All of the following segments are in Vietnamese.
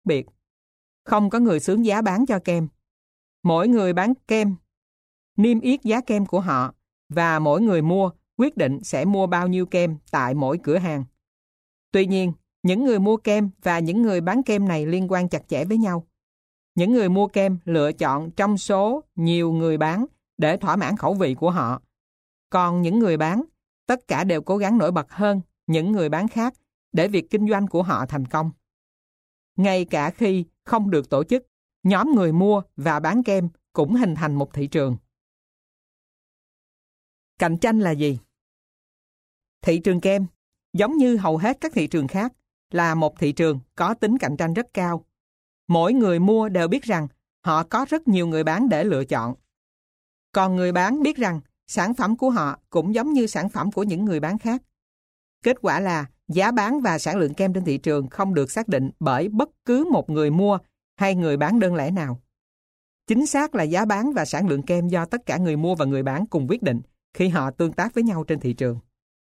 biệt. Không có người xướng giá bán cho kem. Mỗi người bán kem niêm yết giá kem của họ và mỗi người mua quyết định sẽ mua bao nhiêu kem tại mỗi cửa hàng. Tuy nhiên, những người mua kem và những người bán kem này liên quan chặt chẽ với nhau. Những người mua kem lựa chọn trong số nhiều người bán để thỏa mãn khẩu vị của họ. Còn những người bán, tất cả đều cố gắng nổi bật hơn những người bán khác để việc kinh doanh của họ thành công. Ngay cả khi không được tổ chức, nhóm người mua và bán kem cũng hình thành một thị trường. Cạnh tranh là gì? Thị trường kem, giống như hầu hết các thị trường khác, là một thị trường có tính cạnh tranh rất cao. Mỗi người mua đều biết rằng họ có rất nhiều người bán để lựa chọn. Còn người bán biết rằng sản phẩm của họ cũng giống như sản phẩm của những người bán khác. Kết quả là giá bán và sản lượng kem trên thị trường không được xác định bởi bất cứ một người mua hay người bán đơn lẻ nào. Chính xác là giá bán và sản lượng kem do tất cả người mua và người bán cùng quyết định khi họ tương tác với nhau trên thị trường.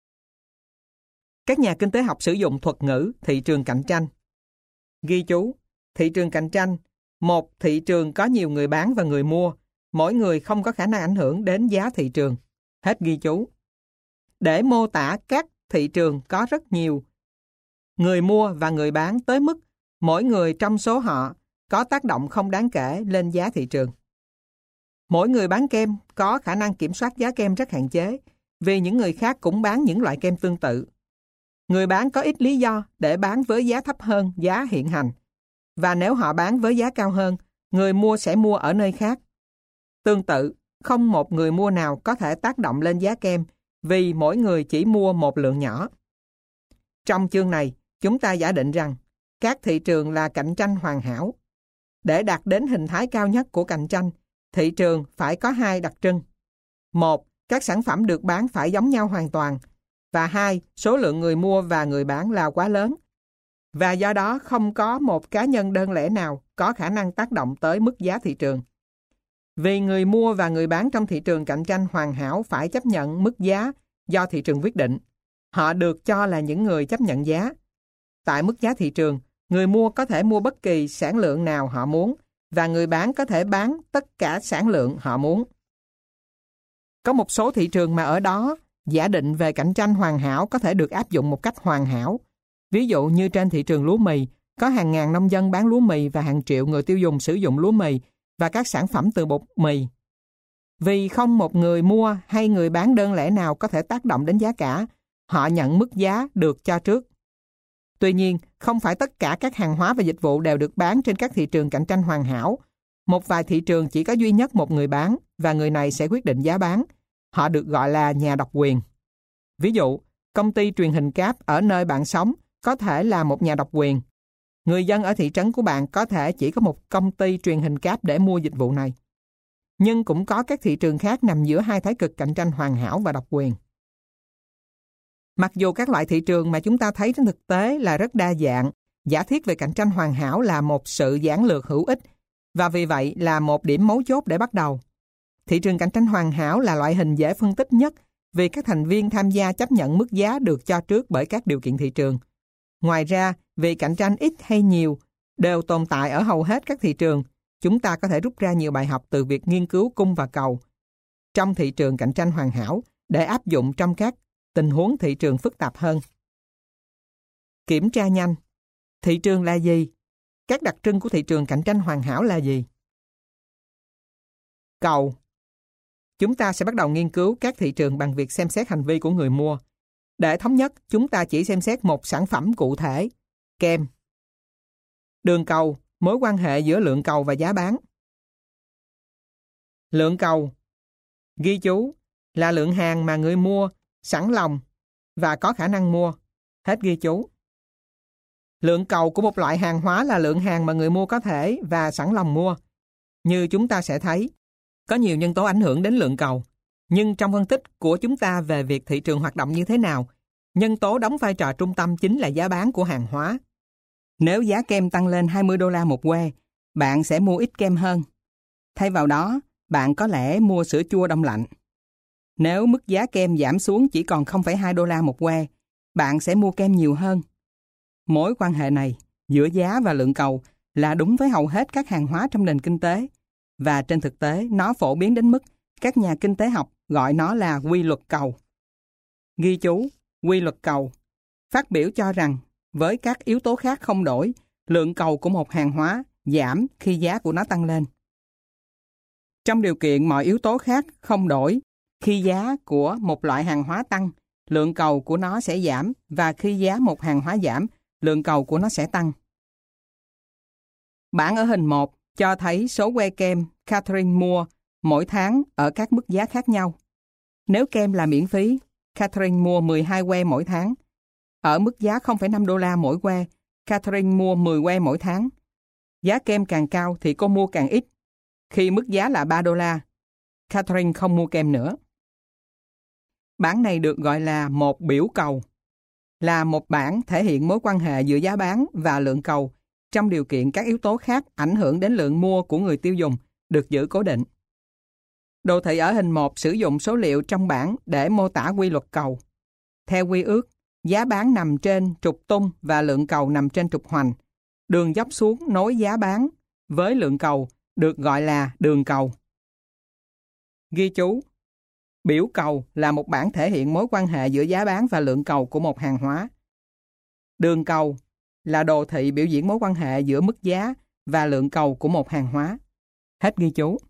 Các nhà kinh tế học sử dụng thuật ngữ thị trường cạnh tranh. Ghi chú, thị trường cạnh tranh, một thị trường có nhiều người bán và người mua, mỗi người không có khả năng ảnh hưởng đến giá thị trường. Hết ghi chú. Để mô tả các thị trường có rất nhiều người mua và người bán tới mức mỗi người trong số họ có tác động không đáng kể lên giá thị trường. Mỗi người bán kem có khả năng kiểm soát giá kem rất hạn chế vì những người khác cũng bán những loại kem tương tự. Người bán có ít lý do để bán với giá thấp hơn giá hiện hành. Và nếu họ bán với giá cao hơn, người mua sẽ mua ở nơi khác. Tương tự, không một người mua nào có thể tác động lên giá kem vì mỗi người chỉ mua một lượng nhỏ. Trong chương này, chúng ta giả định rằng các thị trường là cạnh tranh hoàn hảo. Để đạt đến hình thái cao nhất của cạnh tranh, thị trường phải có hai đặc trưng. Một, các sản phẩm được bán phải giống nhau hoàn toàn. Và hai, số lượng người mua và người bán là quá lớn. Và do đó không có một cá nhân đơn lẻ nào có khả năng tác động tới mức giá thị trường. Vì người mua và người bán trong thị trường cạnh tranh hoàn hảo phải chấp nhận mức giá do thị trường quyết định. Họ được cho là những người chấp nhận giá. Tại mức giá thị trường, người mua có thể mua bất kỳ sản lượng nào họ muốn và người bán có thể bán tất cả sản lượng họ muốn. Có một số thị trường mà ở đó giả định về cạnh tranh hoàn hảo có thể được áp dụng một cách hoàn hảo. Ví dụ như trên thị trường lúa mì, có hàng ngàn nông dân bán lúa mì và hàng triệu người tiêu dùng sử dụng lúa mì và các sản phẩm từ bột mì. Vì không một người mua hay người bán đơn lẻ nào có thể tác động đến giá cả, họ nhận mức giá được cho trước. Tuy nhiên, không phải tất cả các hàng hóa và dịch vụ đều được bán trên các thị trường cạnh tranh hoàn hảo. Một vài thị trường chỉ có duy nhất một người bán và người này sẽ quyết định giá bán. Họ được gọi là nhà độc quyền. Ví dụ, công ty truyền hình cáp ở nơi bạn sống có thể là một nhà độc quyền. Người dân ở thị trấn của bạn có thể chỉ có một công ty truyền hình cáp để mua dịch vụ này. Nhưng cũng có các thị trường khác nằm giữa hai thái cực cạnh tranh hoàn hảo và độc quyền. Mặc dù các loại thị trường mà chúng ta thấy trên thực tế là rất đa dạng, giả thiết về cạnh tranh hoàn hảo là một sự giản lược hữu ích và vì vậy là một điểm mấu chốt để bắt đầu. Thị trường cạnh tranh hoàn hảo là loại hình dễ phân tích nhất vì các thành viên tham gia chấp nhận mức giá được cho trước bởi các điều kiện thị trường. Ngoài ra, vì cạnh tranh ít hay nhiều đều tồn tại ở hầu hết các thị trường, chúng ta có thể rút ra nhiều bài học từ việc nghiên cứu cung và cầu trong thị trường cạnh tranh hoàn hảo để áp dụng trong các tình huống thị trường phức tạp hơn. Kiểm tra nhanh. Thị trường là gì? Các đặc trưng của thị trường cạnh tranh hoàn hảo là gì? Cầu. Chúng ta sẽ bắt đầu nghiên cứu các thị trường bằng việc xem xét hành vi của người mua. Để thống nhất, chúng ta chỉ xem xét một sản phẩm cụ thể, kem. Đường cầu, mối quan hệ giữa lượng cầu và giá bán. Lượng cầu, ghi chú, là lượng hàng mà người mua sẵn lòng và có khả năng mua. Hết ghi chú. Lượng cầu của một loại hàng hóa là lượng hàng mà người mua có thể và sẵn lòng mua. Như chúng ta sẽ thấy, có nhiều nhân tố ảnh hưởng đến lượng cầu. Nhưng trong phân tích của chúng ta về việc thị trường hoạt động như thế nào, nhân tố đóng vai trò trung tâm chính là giá bán của hàng hóa. Nếu giá kem tăng lên $20 một que, bạn sẽ mua ít kem hơn. Thay vào đó, bạn có lẽ mua sữa chua đông lạnh. Nếu mức giá kem giảm xuống chỉ còn $0,2 một que, bạn sẽ mua kem nhiều hơn. Mối quan hệ này giữa giá và lượng cầu là đúng với hầu hết các hàng hóa trong nền kinh tế, và trên thực tế nó phổ biến đến mức các nhà kinh tế học gọi nó là quy luật cầu. Ghi chú, quy luật cầu phát biểu cho rằng với các yếu tố khác không đổi, lượng cầu của một hàng hóa giảm khi giá của nó tăng lên. Trong điều kiện mọi yếu tố khác không đổi, khi giá của một loại hàng hóa tăng, lượng cầu của nó sẽ giảm, và khi giá một hàng hóa giảm, lượng cầu của nó sẽ tăng. Bảng ở hình 1 cho thấy số que kem Catherine mua mỗi tháng ở các mức giá khác nhau. Nếu kem là miễn phí, Catherine mua 12 que mỗi tháng. Ở mức giá 0,5 đô la mỗi que, Catherine mua 10 que mỗi tháng. Giá kem càng cao thì cô mua càng ít. Khi mức giá là 3 đô la, Catherine không mua kem nữa. Bảng này được gọi là một biểu cầu, là một bảng thể hiện mối quan hệ giữa giá bán và lượng cầu trong điều kiện các yếu tố khác ảnh hưởng đến lượng mua của người tiêu dùng được giữ cố định. Đồ thị ở hình 1 sử dụng số liệu trong bảng để mô tả quy luật cầu. Theo quy ước, giá bán nằm trên trục tung và lượng cầu nằm trên trục hoành. Đường dốc xuống nối giá bán với lượng cầu được gọi là đường cầu. Ghi chú, biểu cầu là một bảng thể hiện mối quan hệ giữa giá bán và lượng cầu của một hàng hóa. Đường cầu là đồ thị biểu diễn mối quan hệ giữa mức giá và lượng cầu của một hàng hóa. Hết ghi chú.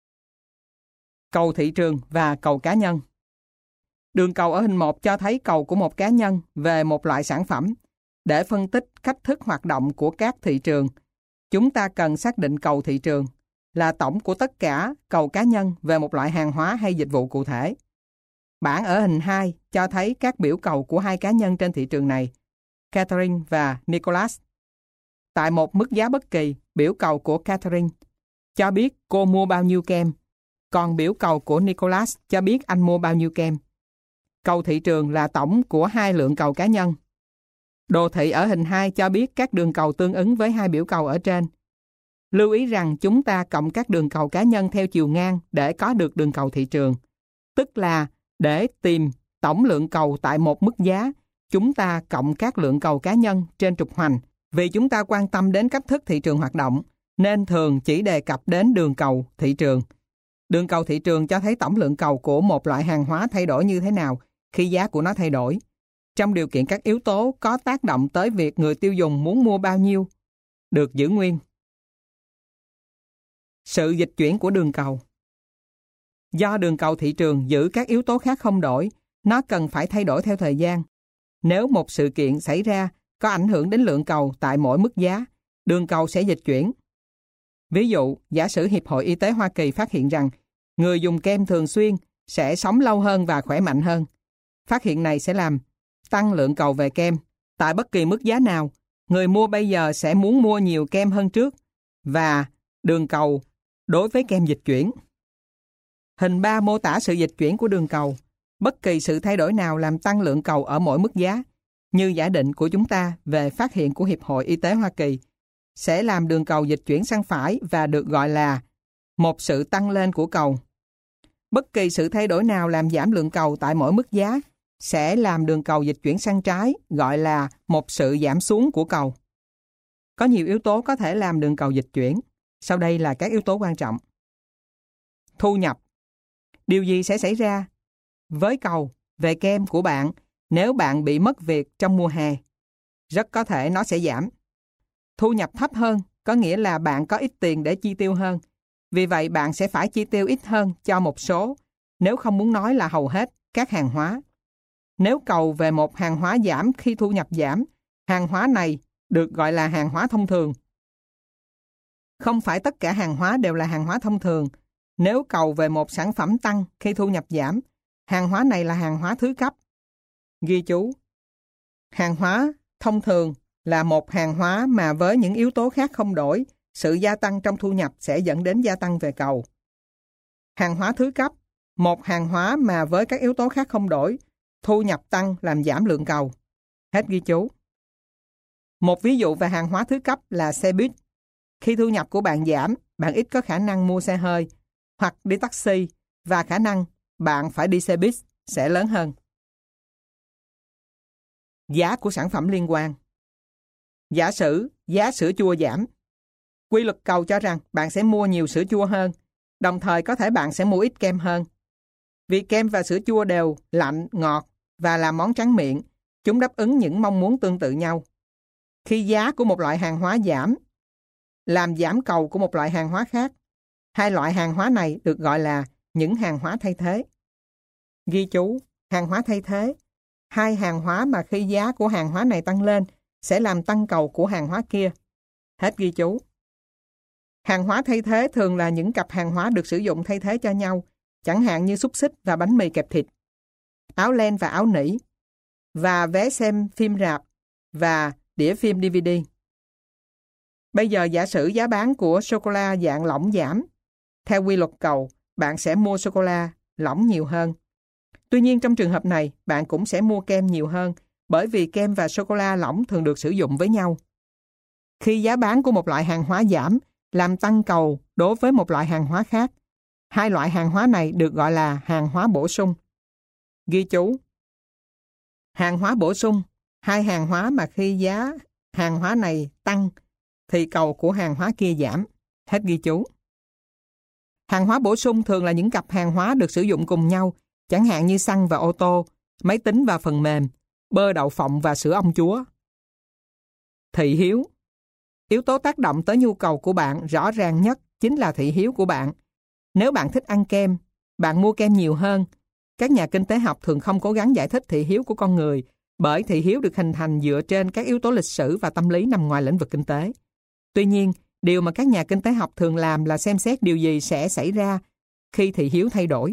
Cầu thị trường và cầu cá nhân. Đường cầu ở hình 1 cho thấy cầu của một cá nhân về một loại sản phẩm. Để phân tích cách thức hoạt động của các thị trường, chúng ta cần xác định cầu thị trường là tổng của tất cả cầu cá nhân về một loại hàng hóa hay dịch vụ cụ thể. Bảng ở hình 2 cho thấy các biểu cầu của hai cá nhân trên thị trường này, Catherine và Nicholas. Tại một mức giá bất kỳ, biểu cầu của Catherine cho biết cô mua bao nhiêu kem, còn biểu cầu của Nicholas cho biết anh mua bao nhiêu kem. Cầu thị trường là tổng của hai lượng cầu cá nhân. Đồ thị ở hình 2 cho biết các đường cầu tương ứng với hai biểu cầu ở trên. Lưu ý rằng chúng ta cộng các đường cầu cá nhân theo chiều ngang để có được đường cầu thị trường. Tức là để tìm tổng lượng cầu tại một mức giá, chúng ta cộng các lượng cầu cá nhân trên trục hoành. Vì chúng ta quan tâm đến cách thức thị trường hoạt động, nên thường chỉ đề cập đến đường cầu thị trường. Đường cầu thị trường cho thấy tổng lượng cầu của một loại hàng hóa thay đổi như thế nào khi giá của nó thay đổi, trong điều kiện các yếu tố có tác động tới việc người tiêu dùng muốn mua bao nhiêu được giữ nguyên. Sự dịch chuyển của đường cầu. Do đường cầu thị trường giữ các yếu tố khác không đổi, nó cần phải thay đổi theo thời gian. Nếu một sự kiện xảy ra có ảnh hưởng đến lượng cầu tại mỗi mức giá, đường cầu sẽ dịch chuyển. Ví dụ, giả sử Hiệp hội Y tế Hoa Kỳ phát hiện rằng người dùng kem thường xuyên sẽ sống lâu hơn và khỏe mạnh hơn. Phát hiện này sẽ làm tăng lượng cầu về kem. Tại bất kỳ mức giá nào, người mua bây giờ sẽ muốn mua nhiều kem hơn trước, và đường cầu đối với kem dịch chuyển. Hình 3 mô tả sự dịch chuyển của đường cầu. Bất kỳ sự thay đổi nào làm tăng lượng cầu ở mỗi mức giá, như giả định của chúng ta về phát hiện của Hiệp hội Y tế Hoa Kỳ, sẽ làm đường cầu dịch chuyển sang phải và được gọi là một sự tăng lên của cầu. Bất kỳ sự thay đổi nào làm giảm lượng cầu tại mỗi mức giá sẽ làm đường cầu dịch chuyển sang trái, gọi là một sự giảm xuống của cầu. Có nhiều yếu tố có thể làm đường cầu dịch chuyển. Sau đây là các yếu tố quan trọng. Thu nhập. Điều gì sẽ xảy ra với cầu về kem của bạn nếu bạn bị mất việc trong mùa hè? Rất có thể nó sẽ giảm. Thu nhập thấp hơn có nghĩa là bạn có ít tiền để chi tiêu hơn. Vì vậy bạn sẽ phải chi tiêu ít hơn cho một số, nếu không muốn nói là hầu hết, các hàng hóa. Nếu cầu về một hàng hóa giảm khi thu nhập giảm, hàng hóa này được gọi là hàng hóa thông thường. Không phải tất cả hàng hóa đều là hàng hóa thông thường. Nếu cầu về một sản phẩm tăng khi thu nhập giảm, hàng hóa này là hàng hóa thứ cấp. Ghi chú, hàng hóa thông thường là một hàng hóa mà với những yếu tố khác không đổi, sự gia tăng trong thu nhập sẽ dẫn đến gia tăng về cầu. Hàng hóa thứ cấp, một hàng hóa mà với các yếu tố khác không đổi, thu nhập tăng làm giảm lượng cầu. Hết ghi chú. Một ví dụ về hàng hóa thứ cấp là xe buýt. Khi thu nhập của bạn giảm, bạn ít có khả năng mua xe hơi hoặc đi taxi, và khả năng bạn phải đi xe buýt sẽ lớn hơn. Giá của sản phẩm liên quan. Giả sử giá sữa chua giảm. Quy luật cầu cho rằng bạn sẽ mua nhiều sữa chua hơn, đồng thời có thể bạn sẽ mua ít kem hơn. Vì kem và sữa chua đều lạnh, ngọt và là món tráng miệng, chúng đáp ứng những mong muốn tương tự nhau. Khi giá của một loại hàng hóa giảm, làm giảm cầu của một loại hàng hóa khác, hai loại hàng hóa này được gọi là những hàng hóa thay thế. Ghi chú, hàng hóa thay thế, hai hàng hóa mà khi giá của hàng hóa này tăng lên sẽ làm tăng cầu của hàng hóa kia. Hết ghi chú. Hàng hóa thay thế thường là những cặp hàng hóa được sử dụng thay thế cho nhau, chẳng hạn như xúc xích và bánh mì kẹp thịt, áo len và áo nỉ, và vé xem phim rạp và đĩa phim DVD. Bây giờ giả sử giá bán của sô-cô-la dạng lỏng giảm. Theo quy luật cầu, bạn sẽ mua sô-cô-la lỏng nhiều hơn. Tuy nhiên trong trường hợp này, bạn cũng sẽ mua kem nhiều hơn, bởi vì kem và sô-cô-la lỏng thường được sử dụng với nhau. Khi giá bán của một loại hàng hóa giảm, làm tăng cầu đối với một loại hàng hóa khác, hai loại hàng hóa này được gọi là hàng hóa bổ sung. Ghi chú, hàng hóa bổ sung, hai hàng hóa mà khi giá hàng hóa này tăng, thì cầu của hàng hóa kia giảm. Hết ghi chú. Hàng hóa bổ sung thường là những cặp hàng hóa được sử dụng cùng nhau, chẳng hạn như xăng và ô tô, máy tính và phần mềm, bơ đậu phộng và sữa ong chúa. Thị hiếu. Yếu tố tác động tới nhu cầu của bạn rõ ràng nhất chính là thị hiếu của bạn. Nếu bạn thích ăn kem, bạn mua kem nhiều hơn. Các nhà kinh tế học thường không cố gắng giải thích thị hiếu của con người, bởi thị hiếu được hình thành dựa trên các yếu tố lịch sử và tâm lý nằm ngoài lĩnh vực kinh tế. Tuy nhiên, điều mà các nhà kinh tế học thường làm là xem xét điều gì sẽ xảy ra khi thị hiếu thay đổi.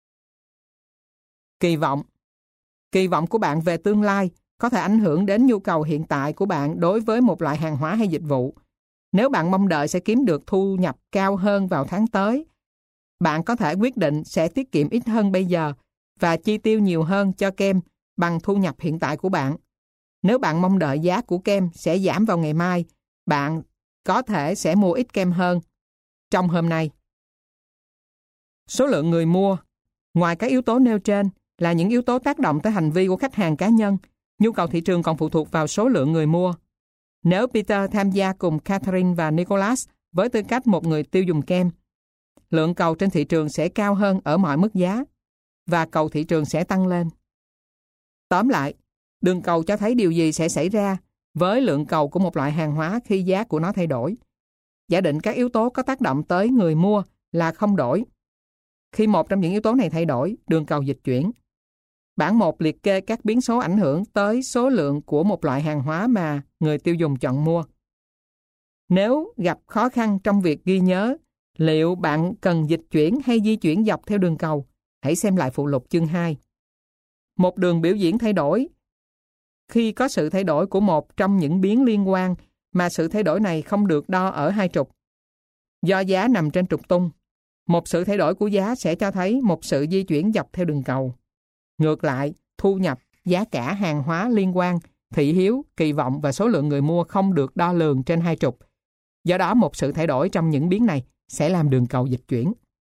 Kỳ vọng. Kỳ vọng của bạn về tương lai có thể ảnh hưởng đến nhu cầu hiện tại của bạn đối với một loại hàng hóa hay dịch vụ. Nếu bạn mong đợi sẽ kiếm được thu nhập cao hơn vào tháng tới, bạn có thể quyết định sẽ tiết kiệm ít hơn bây giờ và chi tiêu nhiều hơn cho kem bằng thu nhập hiện tại của bạn. Nếu bạn mong đợi giá của kem sẽ giảm vào ngày mai, bạn có thể sẽ mua ít kem hơn trong hôm nay. Số lượng người mua. Ngoài các yếu tố nêu trên là những yếu tố tác động tới hành vi của khách hàng cá nhân, nhu cầu thị trường còn phụ thuộc vào số lượng người mua. Nếu Peter tham gia cùng Catherine và Nicholas với tư cách một người tiêu dùng kem, lượng cầu trên thị trường sẽ cao hơn ở mọi mức giá và cầu thị trường sẽ tăng lên. Tóm lại, đường cầu cho thấy điều gì sẽ xảy ra với lượng cầu của một loại hàng hóa khi giá của nó thay đổi. Giả định các yếu tố có tác động tới người mua là không đổi. Khi một trong những yếu tố này thay đổi, đường cầu dịch chuyển. Bảng 1 liệt kê các biến số ảnh hưởng tới số lượng của một loại hàng hóa mà người tiêu dùng chọn mua. Nếu gặp khó khăn trong việc ghi nhớ liệu bạn cần dịch chuyển hay di chuyển dọc theo đường cầu, hãy xem lại phụ lục chương 2. Một đường biểu diễn thay đổi khi có sự thay đổi của một trong những biến liên quan mà sự thay đổi này không được đo ở hai trục. Do giá nằm trên trục tung, một sự thay đổi của giá sẽ cho thấy một sự di chuyển dọc theo đường cầu. Ngược lại, thu nhập, giá cả hàng hóa liên quan, thị hiếu, kỳ vọng và số lượng người mua không được đo lường trên hai trục. Do đó, một sự thay đổi trong những biến này sẽ làm đường cầu dịch chuyển.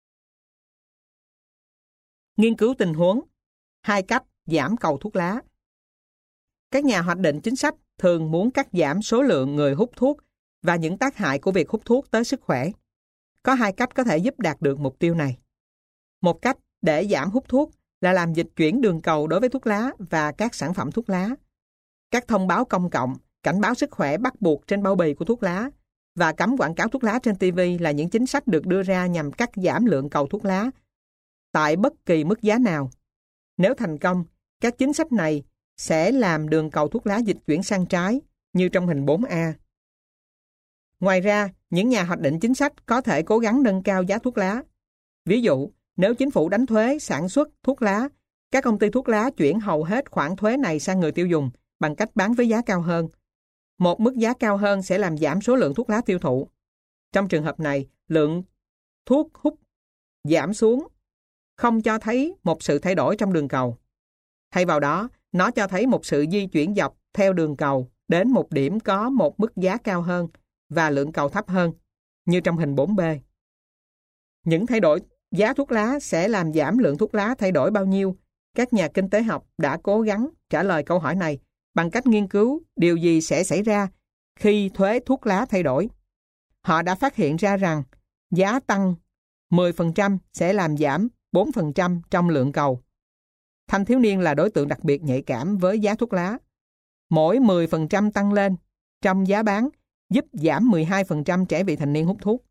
Nghiên cứu tình huống. 2 cách giảm cầu thuốc lá. Các nhà hoạch định chính sách thường muốn cắt giảm số lượng người hút thuốc và những tác hại của việc hút thuốc tới sức khỏe. Có 2 cách có thể giúp đạt được mục tiêu này. Một cách để giảm hút thuốc là làm dịch chuyển đường cầu đối với thuốc lá và các sản phẩm thuốc lá. Các thông báo công cộng, cảnh báo sức khỏe bắt buộc trên bao bì của thuốc lá và cấm quảng cáo thuốc lá trên TV là những chính sách được đưa ra nhằm cắt giảm lượng cầu thuốc lá tại bất kỳ mức giá nào. Nếu thành công, các chính sách này sẽ làm đường cầu thuốc lá dịch chuyển sang trái, như trong hình 4A. Ngoài ra, những nhà hoạch định chính sách có thể cố gắng nâng cao giá thuốc lá. Ví dụ, nếu chính phủ đánh thuế sản xuất thuốc lá, các công ty thuốc lá chuyển hầu hết khoản thuế này sang người tiêu dùng bằng cách bán với giá cao hơn. Một mức giá cao hơn sẽ làm giảm số lượng thuốc lá tiêu thụ. Trong trường hợp này, lượng thuốc hút giảm xuống, không cho thấy một sự thay đổi trong đường cầu. Thay vào đó, nó cho thấy một sự di chuyển dọc theo đường cầu đến một điểm có một mức giá cao hơn và lượng cầu thấp hơn, như trong hình 4B. Những thay đổi giá thuốc lá sẽ làm giảm lượng thuốc lá thay đổi bao nhiêu? Các nhà kinh tế học đã cố gắng trả lời câu hỏi này bằng cách nghiên cứu điều gì sẽ xảy ra khi thuế thuốc lá thay đổi. Họ đã phát hiện ra rằng giá tăng 10% sẽ làm giảm 4% trong lượng cầu. Thanh thiếu niên là đối tượng đặc biệt nhạy cảm với giá thuốc lá. Mỗi 10% tăng lên trong giá bán giúp giảm 12% trẻ vị thành niên hút thuốc.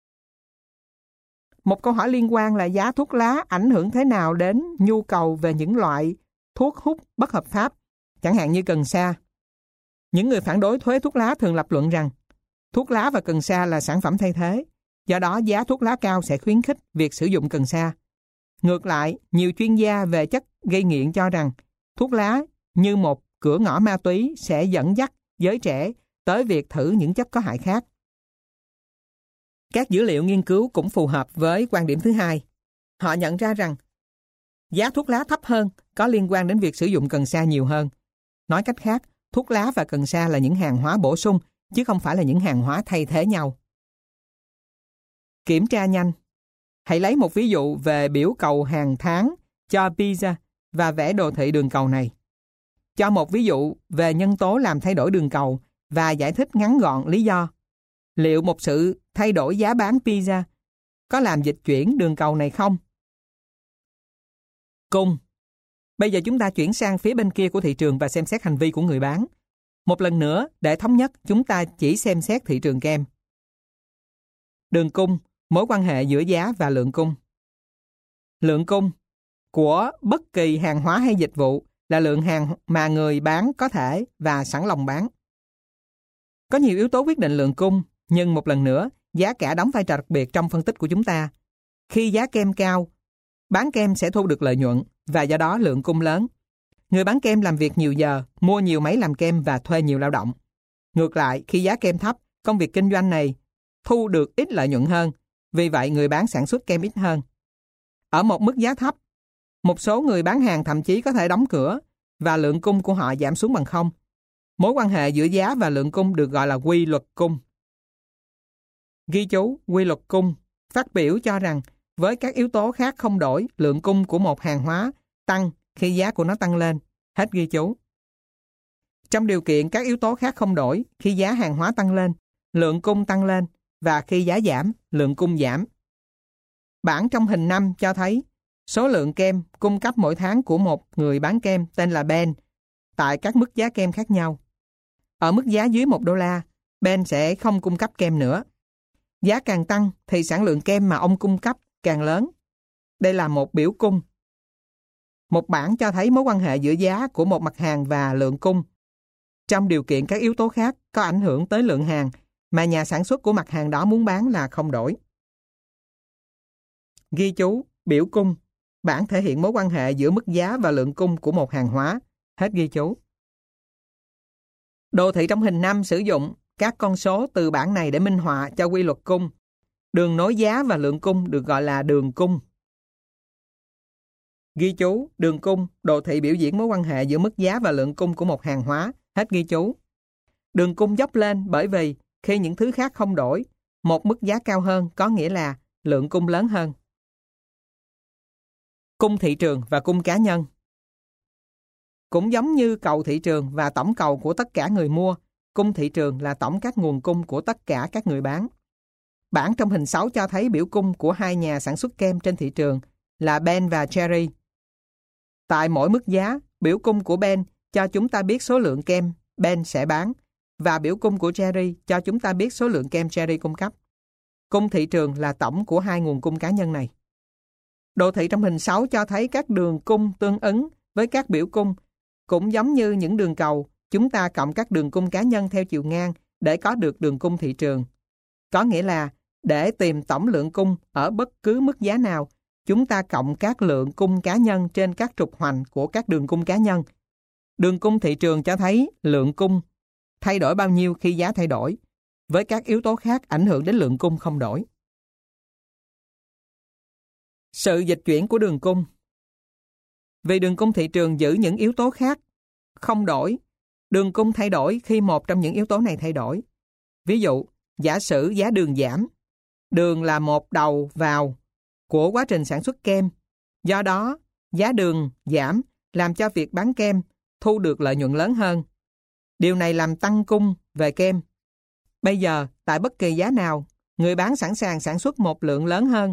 Một câu hỏi liên quan là giá thuốc lá ảnh hưởng thế nào đến nhu cầu về những loại thuốc hút bất hợp pháp, chẳng hạn như cần sa. Những người phản đối thuế thuốc lá thường lập luận rằng thuốc lá và cần sa là sản phẩm thay thế, do đó giá thuốc lá cao sẽ khuyến khích việc sử dụng cần sa. Ngược lại, nhiều chuyên gia về chất gây nghiện cho rằng thuốc lá như một cửa ngõ ma túy sẽ dẫn dắt giới trẻ tới việc thử những chất có hại khác. Các dữ liệu nghiên cứu cũng phù hợp với quan điểm thứ hai. Họ nhận ra rằng giá thuốc lá thấp hơn có liên quan đến việc sử dụng cần sa nhiều hơn. Nói cách khác, thuốc lá và cần sa là những hàng hóa bổ sung, chứ không phải là những hàng hóa thay thế nhau. Kiểm tra nhanh. Hãy lấy một ví dụ về biểu cầu hàng tháng cho pizza và vẽ đồ thị đường cầu này. Cho một ví dụ về nhân tố làm thay đổi đường cầu và giải thích ngắn gọn lý do. Liệu một sự thay đổi giá bán pizza có làm dịch chuyển đường cầu này không? Cung. Bây giờ chúng ta chuyển sang phía bên kia của thị trường và xem xét hành vi của người bán. Một lần nữa, để thống nhất, chúng ta chỉ xem xét thị trường kem. Đường cung, mối quan hệ giữa giá và lượng cung. Lượng cung của bất kỳ hàng hóa hay dịch vụ là lượng hàng mà người bán có thể và sẵn lòng bán. Có nhiều yếu tố quyết định lượng cung, nhưng một lần nữa, giá cả đóng vai trò đặc biệt trong phân tích của chúng ta. Khi giá kem cao, bán kem sẽ thu được lợi nhuận và do đó lượng cung lớn. Người bán kem làm việc nhiều giờ, mua nhiều máy làm kem và thuê nhiều lao động. Ngược lại, khi giá kem thấp, công việc kinh doanh này thu được ít lợi nhuận hơn, vì vậy người bán sản xuất kem ít hơn. Ở một mức giá thấp, một số người bán hàng thậm chí có thể đóng cửa và lượng cung của họ giảm xuống bằng không. Mối quan hệ giữa giá và lượng cung được gọi là quy luật cung. Ghi chú, quy luật cung phát biểu cho rằng với các yếu tố khác không đổi, lượng cung của một hàng hóa tăng khi giá của nó tăng lên. Hết ghi chú. Trong điều kiện các yếu tố khác không đổi, khi giá hàng hóa tăng lên, lượng cung tăng lên và khi giá giảm, lượng cung giảm. Bảng trong hình 5 cho thấy số lượng kem cung cấp mỗi tháng của một người bán kem tên là Ben tại các mức giá kem khác nhau. Ở mức giá dưới $1, Ben sẽ không cung cấp kem nữa. Giá càng tăng thì sản lượng kem mà ông cung cấp càng lớn. Đây là một biểu cung. Một bảng cho thấy mối quan hệ giữa giá của một mặt hàng và lượng cung. Trong điều kiện các yếu tố khác có ảnh hưởng tới lượng hàng mà nhà sản xuất của mặt hàng đó muốn bán là không đổi. Ghi chú, biểu cung. Bảng thể hiện mối quan hệ giữa mức giá và lượng cung của một hàng hóa. Hết ghi chú. Đồ thị trong hình 5 sử dụng các con số từ bảng này để minh họa cho quy luật cung. Đường nối giá và lượng cung được gọi là đường cung. Ghi chú, đường cung, đồ thị biểu diễn mối quan hệ giữa mức giá và lượng cung của một hàng hóa. Hết ghi chú. Đường cung dốc lên bởi vì khi những thứ khác không đổi, một mức giá cao hơn có nghĩa là lượng cung lớn hơn. Cung thị trường và cung cá nhân. Cũng giống như cầu thị trường và tổng cầu của tất cả người mua, cung thị trường là tổng các nguồn cung của tất cả các người bán. Bảng trong hình 6 cho thấy biểu cung của hai nhà sản xuất kem trên thị trường là Ben và Cherry. Tại mỗi mức giá, biểu cung của Ben cho chúng ta biết số lượng kem Ben sẽ bán và biểu cung của Cherry cho chúng ta biết số lượng kem Cherry cung cấp. Cung thị trường là tổng của hai nguồn cung cá nhân này. Đồ thị trong hình 6 cho thấy các đường cung tương ứng với các biểu cung. Cũng giống như những đường cầu, chúng ta cộng các đường cung cá nhân theo chiều ngang để có được đường cung thị trường. Có nghĩa là để tìm tổng lượng cung ở bất cứ mức giá nào, chúng ta cộng các lượng cung cá nhân trên các trục hoành của các đường cung cá nhân. Đường cung thị trường cho thấy lượng cung thay đổi bao nhiêu khi giá thay đổi, với các yếu tố khác ảnh hưởng đến lượng cung không đổi. Sự dịch chuyển của đường cung. Vì đường cung thị trường giữ những yếu tố khác không đổi, đường cung thay đổi khi một trong những yếu tố này thay đổi. Ví dụ, giả sử giá đường giảm. Đường là một đầu vào của quá trình sản xuất kem. Do đó, giá đường giảm làm cho việc bán kem thu được lợi nhuận lớn hơn. Điều này làm tăng cung về kem. Bây giờ, tại bất kỳ giá nào, người bán sẵn sàng sản xuất một lượng lớn hơn.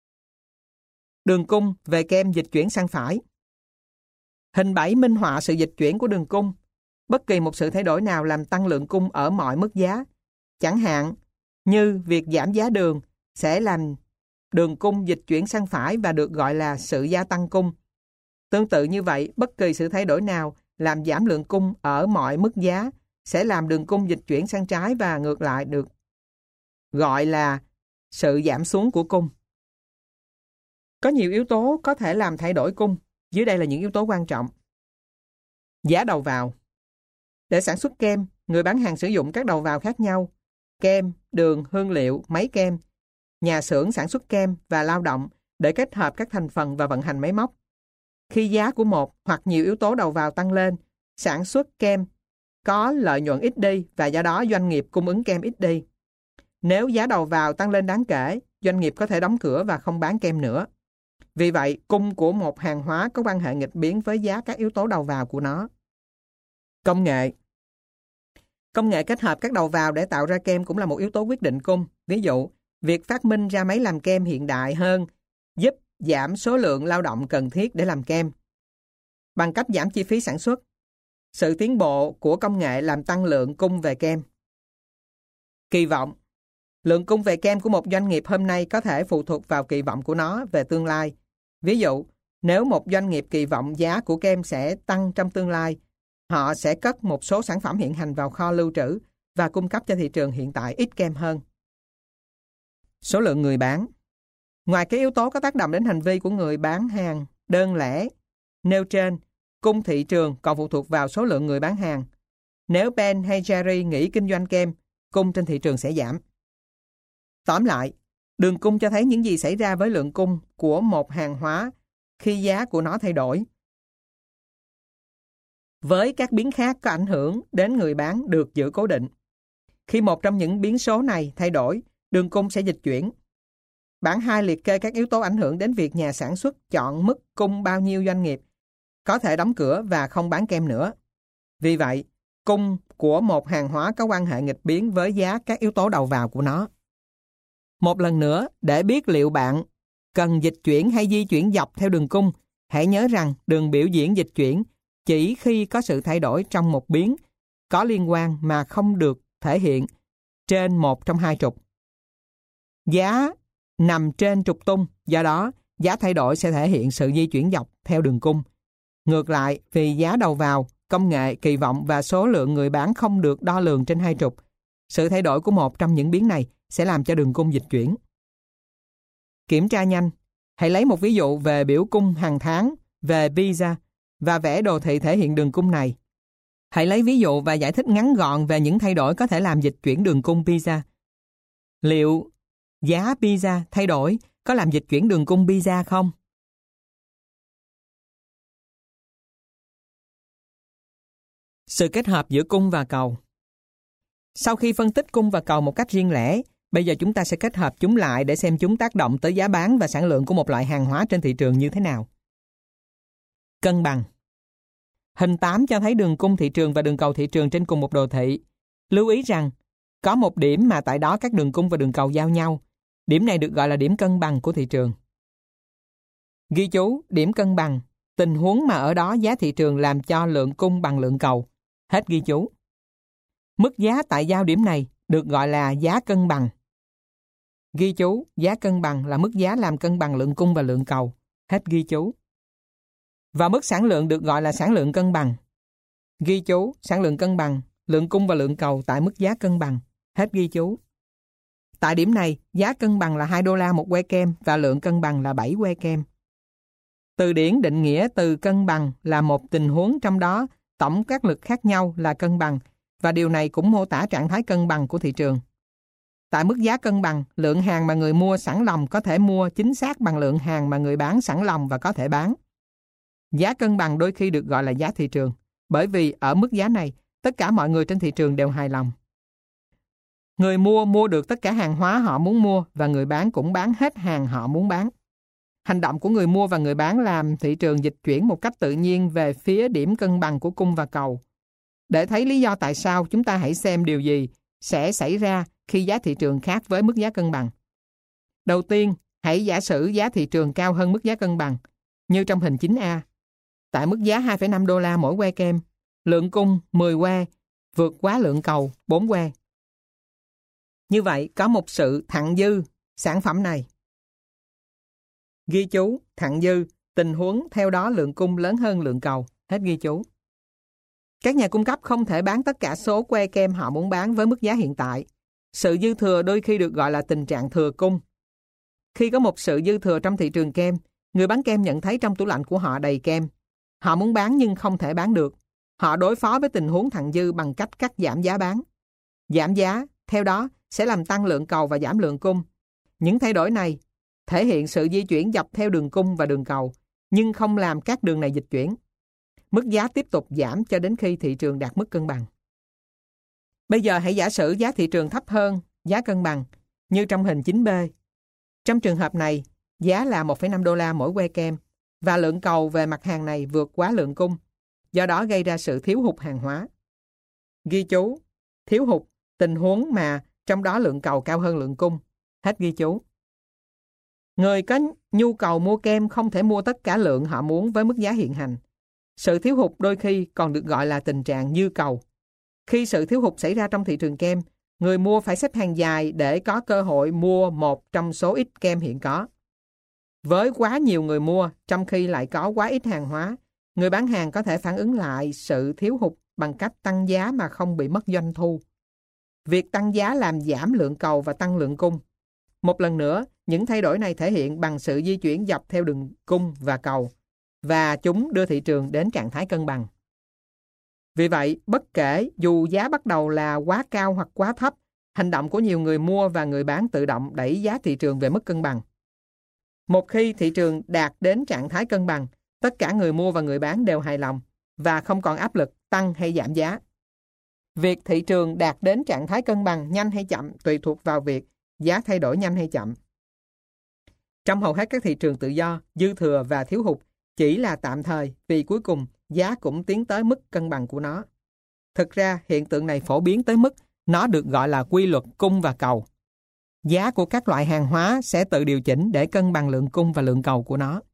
Đường cung về kem dịch chuyển sang phải. Hình 7 minh họa sự dịch chuyển của đường cung. Bất kỳ một sự thay đổi nào làm tăng lượng cung ở mọi mức giá. Chẳng hạn như việc giảm giá đường sẽ làm đường cung dịch chuyển sang phải và được gọi là sự gia tăng cung. Tương tự như vậy, bất kỳ sự thay đổi nào làm giảm lượng cung ở mọi mức giá sẽ làm đường cung dịch chuyển sang trái và ngược lại được gọi là sự giảm xuống của cung. Có nhiều yếu tố có thể làm thay đổi cung. Dưới đây là những yếu tố quan trọng. Giá đầu vào. Để sản xuất kem, người bán hàng sử dụng các đầu vào khác nhau: kem, đường, hương liệu, máy kem, nhà xưởng sản xuất kem và lao động để kết hợp các thành phần và vận hành máy móc. Khi giá của một hoặc nhiều yếu tố đầu vào tăng lên, sản xuất kem có lợi nhuận ít đi và do đó doanh nghiệp cung ứng kem ít đi. Nếu giá đầu vào tăng lên đáng kể, doanh nghiệp có thể đóng cửa và không bán kem nữa. Vì vậy, cung của một hàng hóa có quan hệ nghịch biến với giá các yếu tố đầu vào của nó. Công nghệ. Công nghệ kết hợp các đầu vào để tạo ra kem cũng là một yếu tố quyết định cung. Ví dụ, việc phát minh ra máy làm kem hiện đại hơn giúp giảm số lượng lao động cần thiết để làm kem bằng cách giảm chi phí sản xuất. Sự tiến bộ của công nghệ làm tăng lượng cung về kem. Kỳ vọng. Lượng cung về kem của một doanh nghiệp hôm nay có thể phụ thuộc vào kỳ vọng của nó về tương lai. Ví dụ, nếu một doanh nghiệp kỳ vọng giá của kem sẽ tăng trong tương lai, họ sẽ cất một số sản phẩm hiện hành vào kho lưu trữ và cung cấp cho thị trường hiện tại ít kem hơn. Số lượng người bán. Ngoài cái yếu tố có tác động đến hành vi của người bán hàng đơn lẻ nêu trên, cung thị trường còn phụ thuộc vào số lượng người bán hàng. Nếu Ben hay Jerry nghỉ kinh doanh kem, cung trên thị trường sẽ giảm. Tóm lại, đường cung cho thấy những gì xảy ra với lượng cung của một hàng hóa khi giá của nó thay đổi, với các biến khác có ảnh hưởng đến người bán được giữ cố định. Khi một trong những biến số này thay đổi, đường cung sẽ dịch chuyển. Bảng 2 liệt kê các yếu tố ảnh hưởng đến việc nhà sản xuất chọn mức cung bao nhiêu doanh nghiệp có thể đóng cửa và không bán kem nữa. Vì vậy, cung của một hàng hóa có quan hệ nghịch biến với giá các yếu tố đầu vào của nó. Một lần nữa, để biết liệu bạn cần dịch chuyển hay di chuyển dọc theo đường cung, hãy nhớ rằng đường biểu diễn dịch chuyển chỉ khi có sự thay đổi trong một biến có liên quan mà không được thể hiện trên một trong hai trục. Giá nằm trên trục tung, do đó giá thay đổi sẽ thể hiện sự di chuyển dọc theo đường cung. Ngược lại, vì giá đầu vào, công nghệ, kỳ vọng và số lượng người bán không được đo lường trên hai trục, sự thay đổi của một trong những biến này sẽ làm cho đường cung dịch chuyển. Kiểm tra nhanh. Hãy lấy một ví dụ về biểu cung hàng tháng về pizza và vẽ đồ thị thể hiện đường cung này. Hãy lấy ví dụ và giải thích ngắn gọn về những thay đổi có thể làm dịch chuyển đường cung pizza. Liệu giá pizza thay đổi có làm dịch chuyển đường cung pizza không? Sự kết hợp giữa cung và cầu. Sau khi phân tích cung và cầu một cách riêng lẻ, bây giờ chúng ta sẽ kết hợp chúng lại để xem chúng tác động tới giá bán và sản lượng của một loại hàng hóa trên thị trường như thế nào. Cân bằng. Hình 8 cho thấy đường cung thị trường và đường cầu thị trường trên cùng một đồ thị. Lưu ý rằng, có một điểm mà tại đó các đường cung và đường cầu giao nhau. Điểm này được gọi là điểm cân bằng của thị trường. Ghi chú, điểm cân bằng, tình huống mà ở đó giá thị trường làm cho lượng cung bằng lượng cầu. Hết ghi chú. Mức giá tại giao điểm này được gọi là giá cân bằng. Ghi chú, giá cân bằng là mức giá làm cân bằng lượng cung và lượng cầu. Hết ghi chú. Và mức sản lượng được gọi là sản lượng cân bằng. Ghi chú, sản lượng cân bằng, lượng cung và lượng cầu tại mức giá cân bằng. Hết ghi chú. Tại điểm này, giá cân bằng là $2 một que kem và lượng cân bằng là 7 que kem. Từ điển định nghĩa từ cân bằng là một tình huống trong đó tổng các lực khác nhau là cân bằng, và điều này cũng mô tả trạng thái cân bằng của thị trường. Tại mức giá cân bằng, lượng hàng mà người mua sẵn lòng có thể mua chính xác bằng lượng hàng mà người bán sẵn lòng và có thể bán. Giá cân bằng đôi khi được gọi là giá thị trường, bởi vì ở mức giá này, tất cả mọi người trên thị trường đều hài lòng. Người mua được tất cả hàng hóa họ muốn mua và người bán cũng bán hết hàng họ muốn bán. Hành động của người mua và người bán làm thị trường dịch chuyển một cách tự nhiên về phía điểm cân bằng của cung và cầu. Để thấy lý do tại sao, chúng ta hãy xem điều gì sẽ xảy ra khi giá thị trường khác với mức giá cân bằng. Đầu tiên, hãy giả sử giá thị trường cao hơn mức giá cân bằng, như trong hình 9A. Tại mức giá 2,5 đô la mỗi que kem, lượng cung 10 que vượt quá lượng cầu 4 que. Như vậy, có một sự thặng dư sản phẩm này. Ghi chú, thặng dư, tình huống theo đó lượng cung lớn hơn lượng cầu. Hết ghi chú. Các nhà cung cấp không thể bán tất cả số que kem họ muốn bán với mức giá hiện tại. Sự dư thừa đôi khi được gọi là tình trạng thừa cung. Khi có một sự dư thừa trong thị trường kem, người bán kem nhận thấy trong tủ lạnh của họ đầy kem. Họ muốn bán nhưng không thể bán được. Họ đối phó với tình huống thặng dư bằng cách cắt giảm giá bán. Giảm giá, theo đó, sẽ làm tăng lượng cầu và giảm lượng cung. Những thay đổi này thể hiện sự di chuyển dọc theo đường cung và đường cầu, nhưng không làm các đường này dịch chuyển. Mức giá tiếp tục giảm cho đến khi thị trường đạt mức cân bằng. Bây giờ hãy giả sử giá thị trường thấp hơn giá cân bằng, như trong hình 9B. Trong trường hợp này, giá là 1,5 đô la mỗi que kem, và lượng cầu về mặt hàng này vượt quá lượng cung, do đó gây ra sự thiếu hụt hàng hóa. Ghi chú, thiếu hụt, tình huống mà trong đó lượng cầu cao hơn lượng cung. Hết ghi chú. Người có nhu cầu mua kem không thể mua tất cả lượng họ muốn với mức giá hiện hành. Sự thiếu hụt đôi khi còn được gọi là tình trạng dư cầu. Khi sự thiếu hụt xảy ra trong thị trường kem, người mua phải xếp hàng dài để có cơ hội mua một trong số ít kem hiện có. Với quá nhiều người mua, trong khi lại có quá ít hàng hóa, người bán hàng có thể phản ứng lại sự thiếu hụt bằng cách tăng giá mà không bị mất doanh thu. Việc tăng giá làm giảm lượng cầu và tăng lượng cung. Một lần nữa, những thay đổi này thể hiện bằng sự di chuyển dọc theo đường cung và cầu, và chúng đưa thị trường đến trạng thái cân bằng. Vì vậy, bất kể dù giá bắt đầu là quá cao hoặc quá thấp, hành động của nhiều người mua và người bán tự động đẩy giá thị trường về mức cân bằng. Một khi thị trường đạt đến trạng thái cân bằng, tất cả người mua và người bán đều hài lòng và không còn áp lực tăng hay giảm giá. Việc thị trường đạt đến trạng thái cân bằng nhanh hay chậm tùy thuộc vào việc giá thay đổi nhanh hay chậm. Trong hầu hết các thị trường tự do, dư thừa và thiếu hụt chỉ là tạm thời, vì cuối cùng giá cũng tiến tới mức cân bằng của nó. Thực ra, hiện tượng này phổ biến tới mức nó được gọi là quy luật cung và cầu. Giá của các loại hàng hóa sẽ tự điều chỉnh để cân bằng lượng cung và lượng cầu của nó.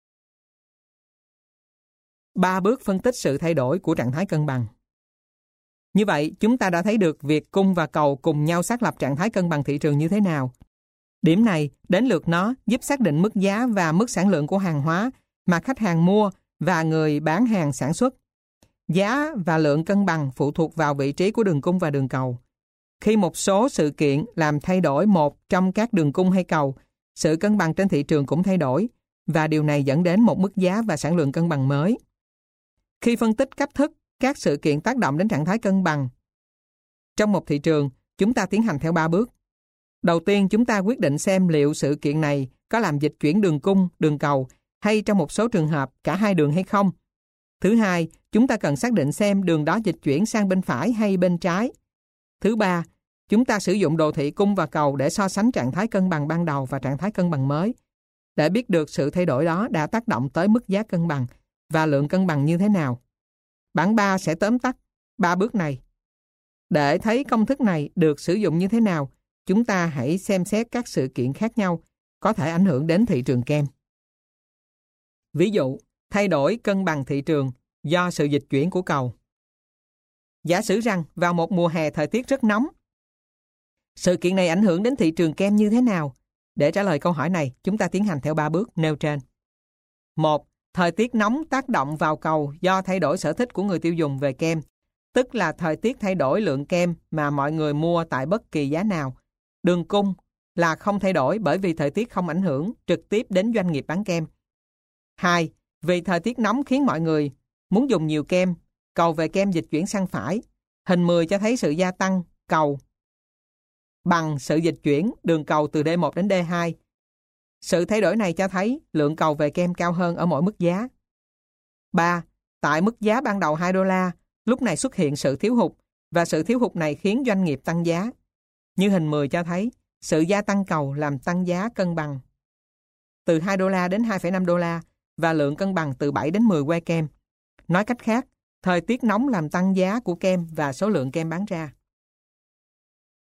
3 bước phân tích sự thay đổi của trạng thái cân bằng. Như vậy, chúng ta đã thấy được việc cung và cầu cùng nhau xác lập trạng thái cân bằng thị trường như thế nào. Điểm này, đến lượt nó giúp xác định mức giá và mức sản lượng của hàng hóa mà khách hàng mua và người bán hàng sản xuất. Giá và lượng cân bằng phụ thuộc vào vị trí của đường cung và đường cầu. Khi một số sự kiện làm thay đổi một trong các đường cung hay cầu, sự cân bằng trên thị trường cũng thay đổi, và điều này dẫn đến một mức giá và sản lượng cân bằng mới. Khi phân tích cách thức các sự kiện tác động đến trạng thái cân bằng trong một thị trường, chúng ta tiến hành theo 3 bước. Đầu tiên, chúng ta quyết định xem liệu sự kiện này có làm dịch chuyển đường cung, đường cầu, hay trong một số trường hợp cả hai đường hay không. Thứ hai, chúng ta cần xác định xem đường đó dịch chuyển sang bên phải hay bên trái. Thứ ba, chúng ta sử dụng đồ thị cung và cầu để so sánh trạng thái cân bằng ban đầu và trạng thái cân bằng mới, để biết được sự thay đổi đó đã tác động tới mức giá cân bằng và lượng cân bằng như thế nào. Bảng 3 sẽ tóm tắt 3 bước này. Để thấy công thức này được sử dụng như thế nào, chúng ta hãy xem xét các sự kiện khác nhau có thể ảnh hưởng đến thị trường kem. Ví dụ, thay đổi cân bằng thị trường do sự dịch chuyển của cầu. Giả sử rằng vào một mùa hè thời tiết rất nóng, sự kiện này ảnh hưởng đến thị trường kem như thế nào? Để trả lời câu hỏi này, chúng ta tiến hành theo 3 bước nêu trên. 1. Thời tiết nóng tác động vào cầu do thay đổi sở thích của người tiêu dùng về kem, tức là thời tiết thay đổi lượng kem mà mọi người mua tại bất kỳ giá nào. Đường cung là không thay đổi bởi vì thời tiết không ảnh hưởng trực tiếp đến doanh nghiệp bán kem. 2. Vì thời tiết nóng khiến mọi người muốn dùng nhiều kem, cầu về kem dịch chuyển sang phải. Hình 10 cho thấy sự gia tăng cầu bằng sự dịch chuyển đường cầu từ D1 đến D2. Sự thay đổi này cho thấy lượng cầu về kem cao hơn ở mỗi mức giá. 3. Tại mức giá ban đầu 2 đô la, lúc này xuất hiện sự thiếu hụt, và sự thiếu hụt này khiến doanh nghiệp tăng giá. Như hình 10 cho thấy, sự gia tăng cầu làm tăng giá cân bằng từ 2 đô la đến 2,5 đô la và lượng cân bằng từ 7 đến 10 que kem. Nói cách khác, thời tiết nóng làm tăng giá của kem và số lượng kem bán ra.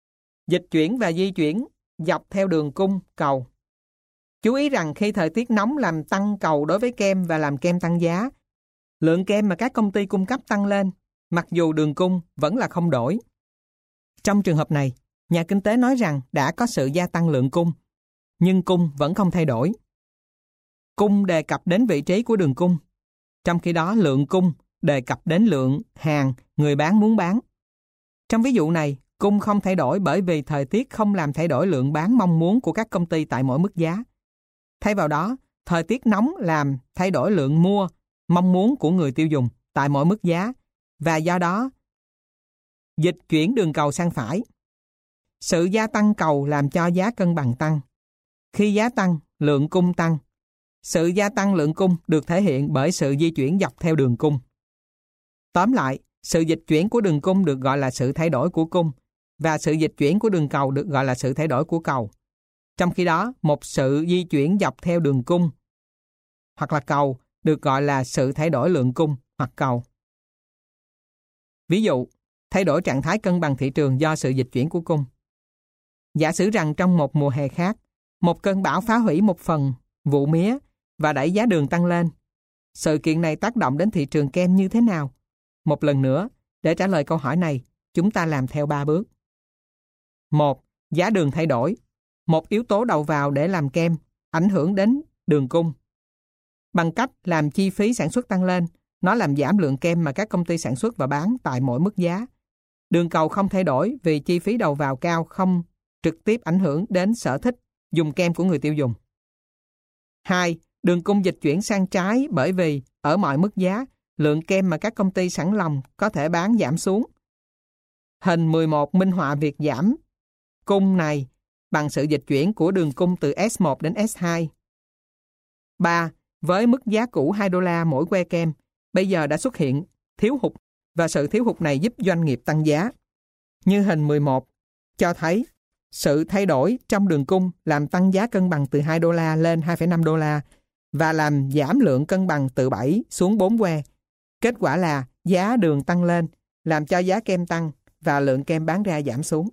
Dịch chuyển và di chuyển dọc theo đường cung, cầu. Chú ý rằng khi thời tiết nóng làm tăng cầu đối với kem và làm kem tăng giá, lượng kem mà các công ty cung cấp tăng lên, mặc dù đường cung vẫn là không đổi. Trong trường hợp này, nhà kinh tế nói rằng đã có sự gia tăng lượng cung, nhưng cung vẫn không thay đổi. Cung đề cập đến vị trí của đường cung, trong khi đó lượng cung đề cập đến lượng hàng người bán muốn bán. Trong ví dụ này, cung không thay đổi bởi vì thời tiết không làm thay đổi lượng bán mong muốn của các công ty tại mỗi mức giá. Thay vào đó, thời tiết nóng làm thay đổi lượng mua mong muốn của người tiêu dùng tại mỗi mức giá, và do đó dịch chuyển đường cầu sang phải. Sự gia tăng cầu làm cho giá cân bằng tăng. Khi giá tăng, lượng cung tăng. Sự gia tăng lượng cung được thể hiện bởi sự di chuyển dọc theo đường cung. Tóm lại, sự dịch chuyển của đường cung được gọi là sự thay đổi của cung, và sự dịch chuyển của đường cầu được gọi là sự thay đổi của cầu. Trong khi đó, một sự di chuyển dọc theo đường cung hoặc là cầu được gọi là sự thay đổi lượng cung hoặc cầu. Ví dụ, thay đổi trạng thái cân bằng thị trường do sự dịch chuyển của cung. Giả sử rằng trong một mùa hè khác, một cơn bão phá hủy một phần vụ mía và đẩy giá đường tăng lên. Sự kiện này tác động đến thị trường kem như thế nào? Một lần nữa, để trả lời câu hỏi này, chúng ta làm theo 3 bước. 1. Giá đường thay đổi. Một yếu tố đầu vào để làm kem, ảnh hưởng đến đường cung. Bằng cách làm chi phí sản xuất tăng lên, nó làm giảm lượng kem mà các công ty sản xuất và bán tại mỗi mức giá. Đường cầu không thay đổi vì chi phí đầu vào cao không trực tiếp ảnh hưởng đến sở thích dùng kem của người tiêu dùng. 2. Đường cung dịch chuyển sang trái bởi vì ở mọi mức giá, lượng kem mà các công ty sẵn lòng có thể bán giảm xuống. Hình 11 minh họa việc giảm cung này bằng sự dịch chuyển của đường cung từ S1 đến S2. 3. Với mức giá cũ $2 mỗi que kem, bây giờ đã xuất hiện thiếu hụt và sự thiếu hụt này giúp doanh nghiệp tăng giá. Như hình 11 cho thấy, sự thay đổi trong đường cung làm tăng giá cân bằng từ $2 lên $2,5 và làm giảm lượng cân bằng từ 7 xuống 4 que. Kết quả là giá đường tăng lên, làm cho giá kem tăng và lượng kem bán ra giảm xuống.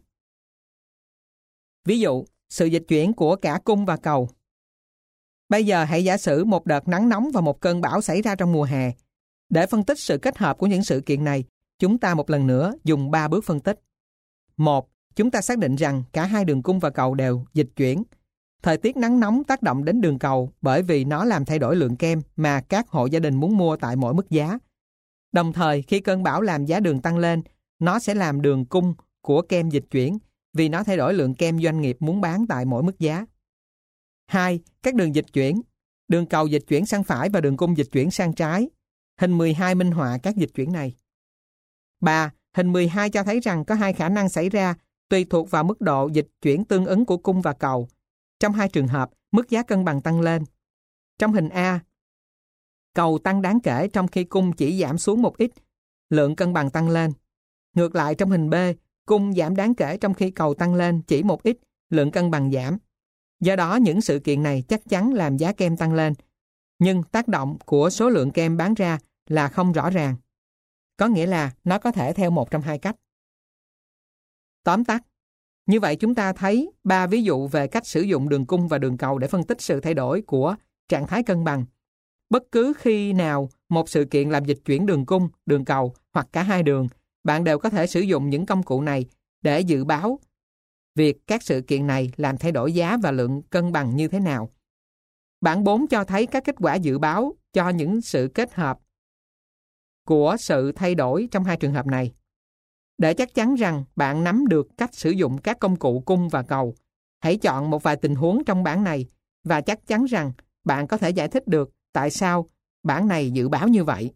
Ví dụ, sự dịch chuyển của cả cung và cầu. Bây giờ hãy giả sử một đợt nắng nóng và một cơn bão xảy ra trong mùa hè. Để phân tích sự kết hợp của những sự kiện này, chúng ta một lần nữa dùng 3 bước phân tích. 1. Chúng ta xác định rằng cả hai đường cung và cầu đều dịch chuyển. Thời tiết nắng nóng tác động đến đường cầu bởi vì nó làm thay đổi lượng kem mà các hộ gia đình muốn mua tại mỗi mức giá. Đồng thời, khi cơn bão làm giá đường tăng lên, nó sẽ làm đường cung của kem dịch chuyển vì nó thay đổi lượng kem doanh nghiệp muốn bán tại mỗi mức giá. 2. Các đường dịch chuyển. Đường cầu dịch chuyển sang phải và đường cung dịch chuyển sang trái. Hình 12 minh họa các dịch chuyển này. 3. Hình 12 cho thấy rằng có hai khả năng xảy ra tùy thuộc vào mức độ dịch chuyển tương ứng của cung và cầu. Trong hai trường hợp, mức giá cân bằng tăng lên. Trong hình A, cầu tăng đáng kể trong khi cung chỉ giảm xuống một ít, lượng cân bằng tăng lên. Ngược lại trong hình B, cung giảm đáng kể trong khi cầu tăng lên chỉ một ít, lượng cân bằng giảm. Do đó những sự kiện này chắc chắn làm giá kem tăng lên, nhưng tác động của số lượng kem bán ra là không rõ ràng. Có nghĩa là nó có thể theo một trong hai cách. Tóm tắt, như vậy chúng ta thấy 3 ví dụ về cách sử dụng đường cung và đường cầu để phân tích sự thay đổi của trạng thái cân bằng. Bất cứ khi nào một sự kiện làm dịch chuyển đường cung, đường cầu hoặc cả hai đường, bạn đều có thể sử dụng những công cụ này để dự báo việc các sự kiện này làm thay đổi giá và lượng cân bằng như thế nào. Bảng 4 cho thấy các kết quả dự báo cho những sự kết hợp của sự thay đổi trong hai trường hợp này. Để chắc chắn rằng bạn nắm được cách sử dụng các công cụ cung và cầu, hãy chọn một vài tình huống trong bảng này và chắc chắn rằng bạn có thể giải thích được tại sao bảng này dự báo như vậy.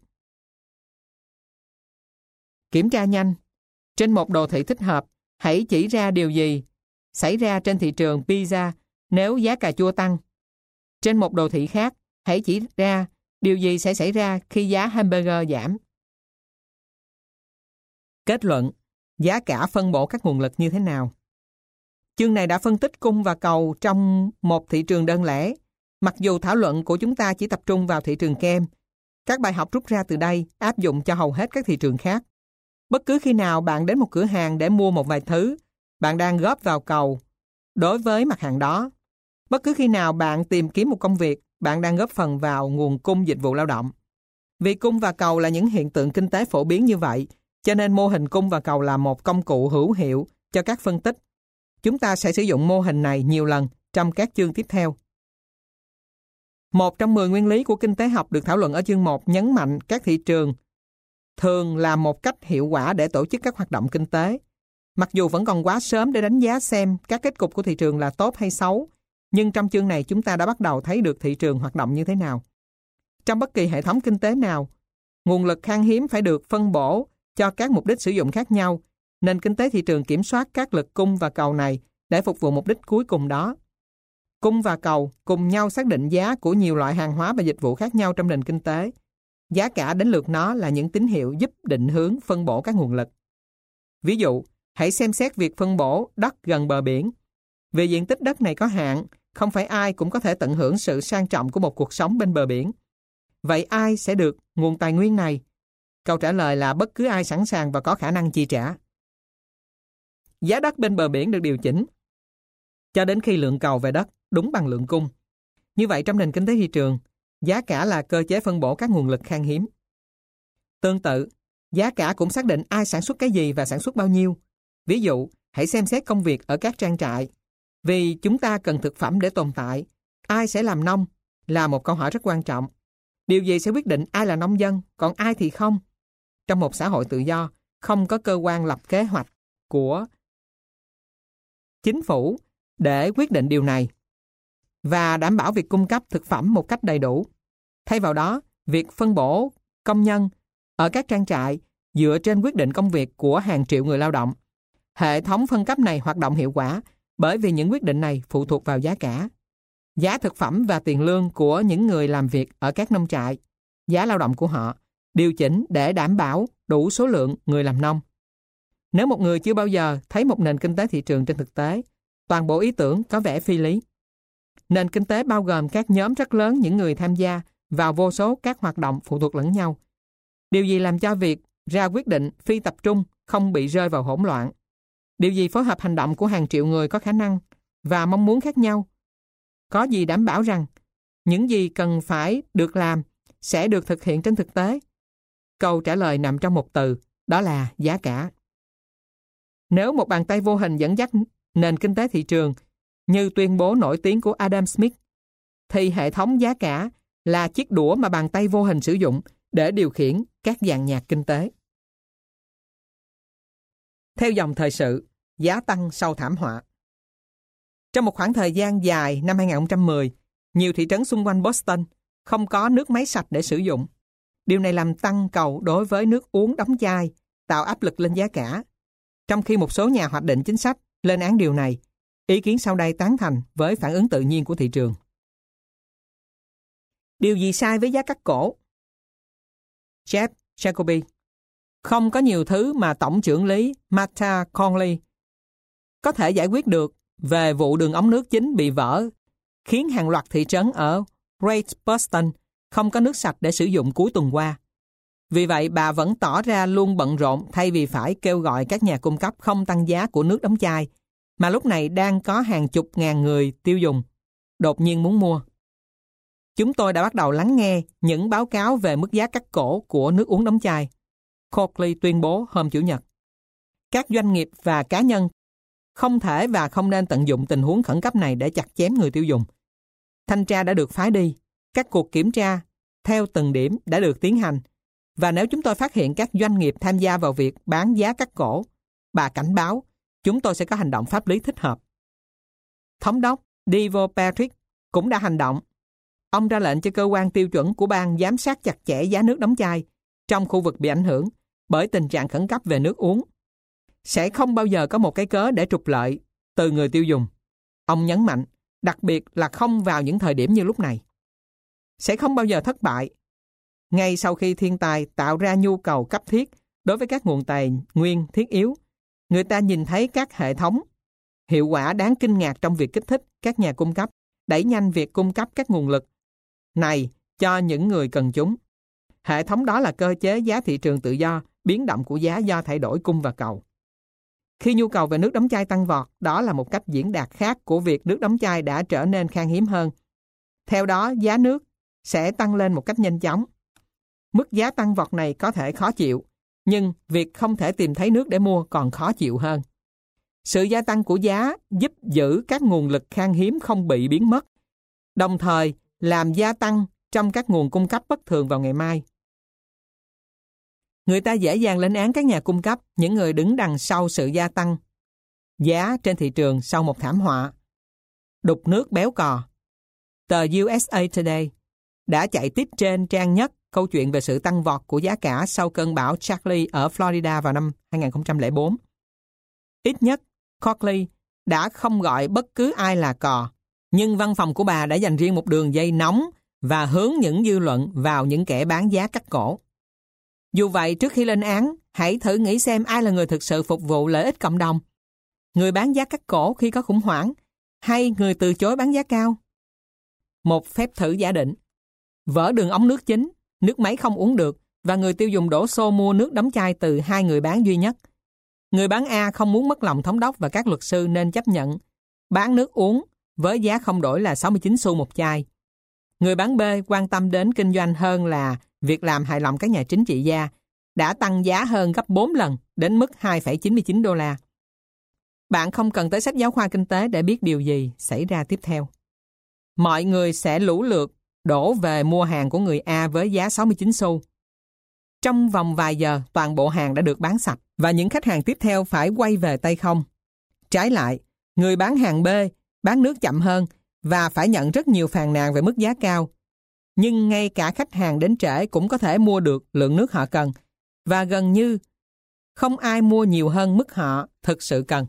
Kiểm tra nhanh. Trên một đồ thị thích hợp, hãy chỉ ra điều gì xảy ra trên thị trường pizza nếu giá cà chua tăng. Trên một đồ thị khác, hãy chỉ ra điều gì sẽ xảy ra khi giá hamburger giảm. Kết luận, giá cả phân bổ các nguồn lực như thế nào? Chương này đã phân tích cung và cầu trong một thị trường đơn lẻ. Mặc dù thảo luận của chúng ta chỉ tập trung vào thị trường kem, các bài học rút ra từ đây áp dụng cho hầu hết các thị trường khác. Bất cứ khi nào bạn đến một cửa hàng để mua một vài thứ, bạn đang góp vào cầu đối với mặt hàng đó. Bất cứ khi nào bạn tìm kiếm một công việc, bạn đang góp phần vào nguồn cung dịch vụ lao động. Vì cung và cầu là những hiện tượng kinh tế phổ biến như vậy, cho nên mô hình cung và cầu là một công cụ hữu hiệu cho các phân tích. Chúng ta sẽ sử dụng mô hình này nhiều lần trong các chương tiếp theo. Một trong 10 nguyên lý của kinh tế học được thảo luận ở chương 1 nhấn mạnh các thị trường thường là một cách hiệu quả để tổ chức các hoạt động kinh tế. Mặc dù vẫn còn quá sớm để đánh giá xem các kết cục của thị trường là tốt hay xấu, nhưng trong chương này chúng ta đã bắt đầu thấy được thị trường hoạt động như thế nào. Trong bất kỳ hệ thống kinh tế nào, nguồn lực khan hiếm phải được phân bổ cho các mục đích sử dụng khác nhau, nên kinh tế thị trường kiểm soát các lực cung và cầu này để phục vụ mục đích cuối cùng đó. Cung và cầu cùng nhau xác định giá của nhiều loại hàng hóa và dịch vụ khác nhau trong nền kinh tế. Giá cả đến lượt nó là những tín hiệu giúp định hướng phân bổ các nguồn lực. Ví dụ, hãy xem xét việc phân bổ đất gần bờ biển. Vì diện tích đất này có hạn, không phải ai cũng có thể tận hưởng sự sang trọng của một cuộc sống bên bờ biển. Vậy ai sẽ được nguồn tài nguyên này? Câu trả lời là bất cứ ai sẵn sàng và có khả năng chi trả. Giá đất bên bờ biển được điều chỉnh cho đến khi lượng cầu về đất đúng bằng lượng cung. Như vậy trong nền kinh tế thị trường, giá cả là cơ chế phân bổ các nguồn lực khan hiếm. Tương tự, giá cả cũng xác định ai sản xuất cái gì và sản xuất bao nhiêu. Ví dụ, hãy xem xét công việc ở các trang trại. Vì chúng ta cần thực phẩm để tồn tại, ai sẽ làm nông là một câu hỏi rất quan trọng. Điều gì sẽ quyết định ai là nông dân, còn ai thì không? Trong một xã hội tự do, không có cơ quan lập kế hoạch của chính phủ để quyết định điều này và đảm bảo việc cung cấp thực phẩm một cách đầy đủ. Thay vào đó, việc phân bổ công nhân ở các trang trại dựa trên quyết định công việc của hàng triệu người lao động. Hệ thống phân cấp này hoạt động hiệu quả bởi vì những quyết định này phụ thuộc vào giá cả, giá thực phẩm và tiền lương của những người làm việc ở các nông trại, giá lao động của họ, điều chỉnh để đảm bảo đủ số lượng người làm nông. Nếu một người chưa bao giờ thấy một nền kinh tế thị trường trên thực tế, toàn bộ ý tưởng có vẻ phi lý. Nền kinh tế bao gồm các nhóm rất lớn những người tham gia vào vô số các hoạt động phụ thuộc lẫn nhau. Điều gì làm cho việc ra quyết định phi tập trung không bị rơi vào hỗn loạn? Điều gì phối hợp hành động của hàng triệu người có khả năng và mong muốn khác nhau? Có gì đảm bảo rằng những gì cần phải được làm sẽ được thực hiện trên thực tế? Câu trả lời nằm trong một từ, đó là giá cả. Nếu một bàn tay vô hình dẫn dắt nền kinh tế thị trường, như tuyên bố nổi tiếng của Adam Smith, thì hệ thống giá cả là chiếc đũa mà bàn tay vô hình sử dụng để điều khiển các dàn nhạc kinh tế. Theo dòng thời sự, giá tăng sau thảm họa. Trong một khoảng thời gian dài năm 2010, nhiều thị trấn xung quanh Boston không có nước máy sạch để sử dụng. Điều này làm tăng cầu đối với nước uống đóng chai, tạo áp lực lên giá cả. Trong khi một số nhà hoạch định chính sách lên án điều này, ý kiến sau đây tán thành với phản ứng tự nhiên của thị trường. Điều gì sai với giá cắt cổ? Jeff Jacoby. Không có nhiều thứ mà Tổng trưởng lý Martha Conley có thể giải quyết được về vụ đường ống nước chính bị vỡ, khiến hàng loạt thị trấn ở Great Boston không có nước sạch để sử dụng cuối tuần qua. Vì vậy, bà vẫn tỏ ra luôn bận rộn thay vì phải kêu gọi các nhà cung cấp không tăng giá của nước đóng chai, mà lúc này đang có hàng chục ngàn người tiêu dùng đột nhiên muốn mua. Chúng tôi đã bắt đầu lắng nghe những báo cáo về mức giá cắt cổ của nước uống đóng chai, Conley tuyên bố hôm Chủ nhật. Các doanh nghiệp và cá nhân không thể và không nên tận dụng tình huống khẩn cấp này để chặt chém người tiêu dùng. Thanh tra đã được phái đi, các cuộc kiểm tra theo từng điểm đã được tiến hành, và nếu chúng tôi phát hiện các doanh nghiệp tham gia vào việc bán giá cắt cổ, bà cảnh báo, chúng tôi sẽ có hành động pháp lý thích hợp. Thống đốc Devo Patrick cũng đã hành động. Ông ra lệnh cho cơ quan tiêu chuẩn của bang giám sát chặt chẽ giá nước đóng chai trong khu vực bị ảnh hưởng bởi tình trạng khẩn cấp về nước uống. Sẽ không bao giờ có một cái cớ để trục lợi từ người tiêu dùng. Ông nhấn mạnh, đặc biệt là không vào những thời điểm như lúc này. Sẽ không bao giờ thất bại. Ngay sau khi thiên tai tạo ra nhu cầu cấp thiết đối với các nguồn tài nguyên thiết yếu, người ta nhìn thấy các hệ thống hiệu quả đáng kinh ngạc trong việc kích thích các nhà cung cấp, đẩy nhanh việc cung cấp các nguồn lực này cho những người cần chúng. Hệ thống đó là cơ chế giá thị trường tự do, biến động của giá do thay đổi cung và cầu. Khi nhu cầu về nước đóng chai tăng vọt, đó là một cách diễn đạt khác của việc nước đóng chai đã trở nên khan hiếm hơn. Theo đó, giá nước sẽ tăng lên một cách nhanh chóng. Mức giá tăng vọt này có thể khó chịu, nhưng việc không thể tìm thấy nước để mua còn khó chịu hơn. Sự gia tăng của giá giúp giữ các nguồn lực khan hiếm không bị biến mất, đồng thời làm gia tăng trong các nguồn cung cấp bất thường vào ngày mai. Người ta dễ dàng lên án các nhà cung cấp, những người đứng đằng sau sự gia tăng giá trên thị trường sau một thảm họa đục nước béo cò. Tờ USA Today đã chạy tiếp trên trang nhất câu chuyện về sự tăng vọt của giá cả sau cơn bão Charley ở Florida vào năm 2004. Ít nhất, Coakley đã không gọi bất cứ ai là cò, nhưng văn phòng của bà đã dành riêng một đường dây nóng và hướng những dư luận vào những kẻ bán giá cắt cổ. Dù vậy, trước khi lên án, hãy thử nghĩ xem ai là người thực sự phục vụ lợi ích cộng đồng. Người bán giá cắt cổ khi có khủng hoảng, hay người từ chối bán giá cao? Một phép thử giả định. Vỡ đường ống nước chính, nước máy không uống được, và người tiêu dùng đổ xô mua nước đóng chai từ hai người bán duy nhất. Người bán A không muốn mất lòng thống đốc và các luật sư nên chấp nhận bán nước uống với giá không đổi là 69 xu một chai. Người bán B quan tâm đến kinh doanh hơn là việc làm hài lòng các nhà chính trị gia, đã tăng giá hơn gấp 4 lần đến mức 2,99 đô la. Bạn không cần tới sách giáo khoa kinh tế để biết điều gì xảy ra tiếp theo. Mọi người sẽ lũ lượt đổ về mua hàng của người A với giá 69 xu. Trong vòng vài giờ, toàn bộ hàng đã được bán sạch và những khách hàng tiếp theo phải quay về tay không. Trái lại, người bán hàng B bán nước chậm hơn và phải nhận rất nhiều phàn nàn về mức giá cao. Nhưng ngay cả khách hàng đến trễ cũng có thể mua được lượng nước họ cần, và gần như không ai mua nhiều hơn mức họ thực sự cần.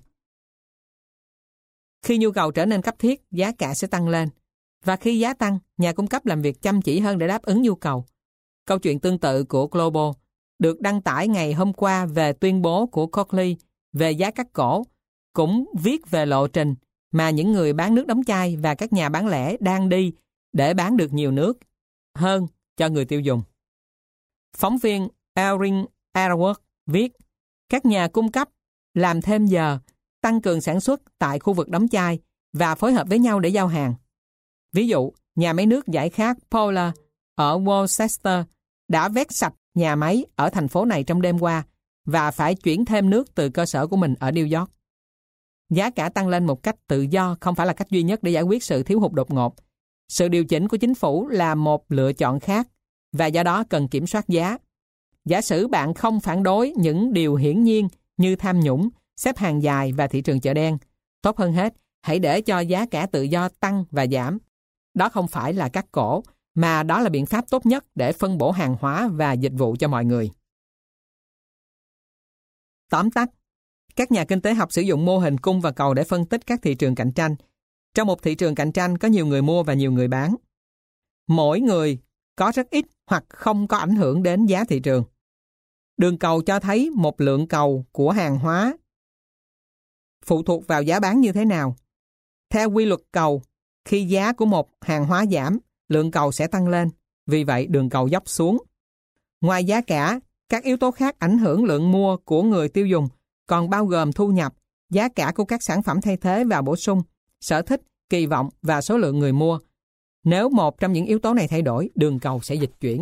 Khi nhu cầu trở nên cấp thiết, giá cả sẽ tăng lên. Và khi giá tăng, nhà cung cấp làm việc chăm chỉ hơn để đáp ứng nhu cầu. Câu chuyện tương tự của Global được đăng tải ngày hôm qua về tuyên bố của Coakley về giá cắt cổ, cũng viết về lộ trình mà những người bán nước đóng chai và các nhà bán lẻ đang đi để bán được nhiều nước hơn cho người tiêu dùng. Phóng viên Erin Arrowworth viết, các nhà cung cấp làm thêm giờ, tăng cường sản xuất tại khu vực đóng chai và phối hợp với nhau để giao hàng. Ví dụ, nhà máy nước giải khát Polar ở Worcester đã vét sạch nhà máy ở thành phố này trong đêm qua và phải chuyển thêm nước từ cơ sở của mình ở New York. Giá cả tăng lên một cách tự do không phải là cách duy nhất để giải quyết sự thiếu hụt đột ngột. Sự điều chỉnh của chính phủ là một lựa chọn khác và do đó cần kiểm soát giá. Giả sử bạn không phản đối những điều hiển nhiên như tham nhũng, xếp hàng dài và thị trường chợ đen. Tốt hơn hết, hãy để cho giá cả tự do tăng và giảm. Đó không phải là cắt cổ, mà đó là biện pháp tốt nhất để phân bổ hàng hóa và dịch vụ cho mọi người. Tóm tắt, các nhà kinh tế học sử dụng mô hình cung và cầu để phân tích các thị trường cạnh tranh. Trong một thị trường cạnh tranh có nhiều người mua và nhiều người bán. Mỗi người có rất ít hoặc không có ảnh hưởng đến giá thị trường. Đường cầu cho thấy một lượng cầu của hàng hóa phụ thuộc vào giá bán như thế nào. Theo quy luật cầu, khi giá của một hàng hóa giảm, lượng cầu sẽ tăng lên. Vì vậy, đường cầu dốc xuống. Ngoài giá cả, các yếu tố khác ảnh hưởng lượng mua của người tiêu dùng, còn bao gồm thu nhập, giá cả của các sản phẩm thay thế và bổ sung, sở thích, kỳ vọng và số lượng người mua. Nếu một trong những yếu tố này thay đổi, đường cầu sẽ dịch chuyển.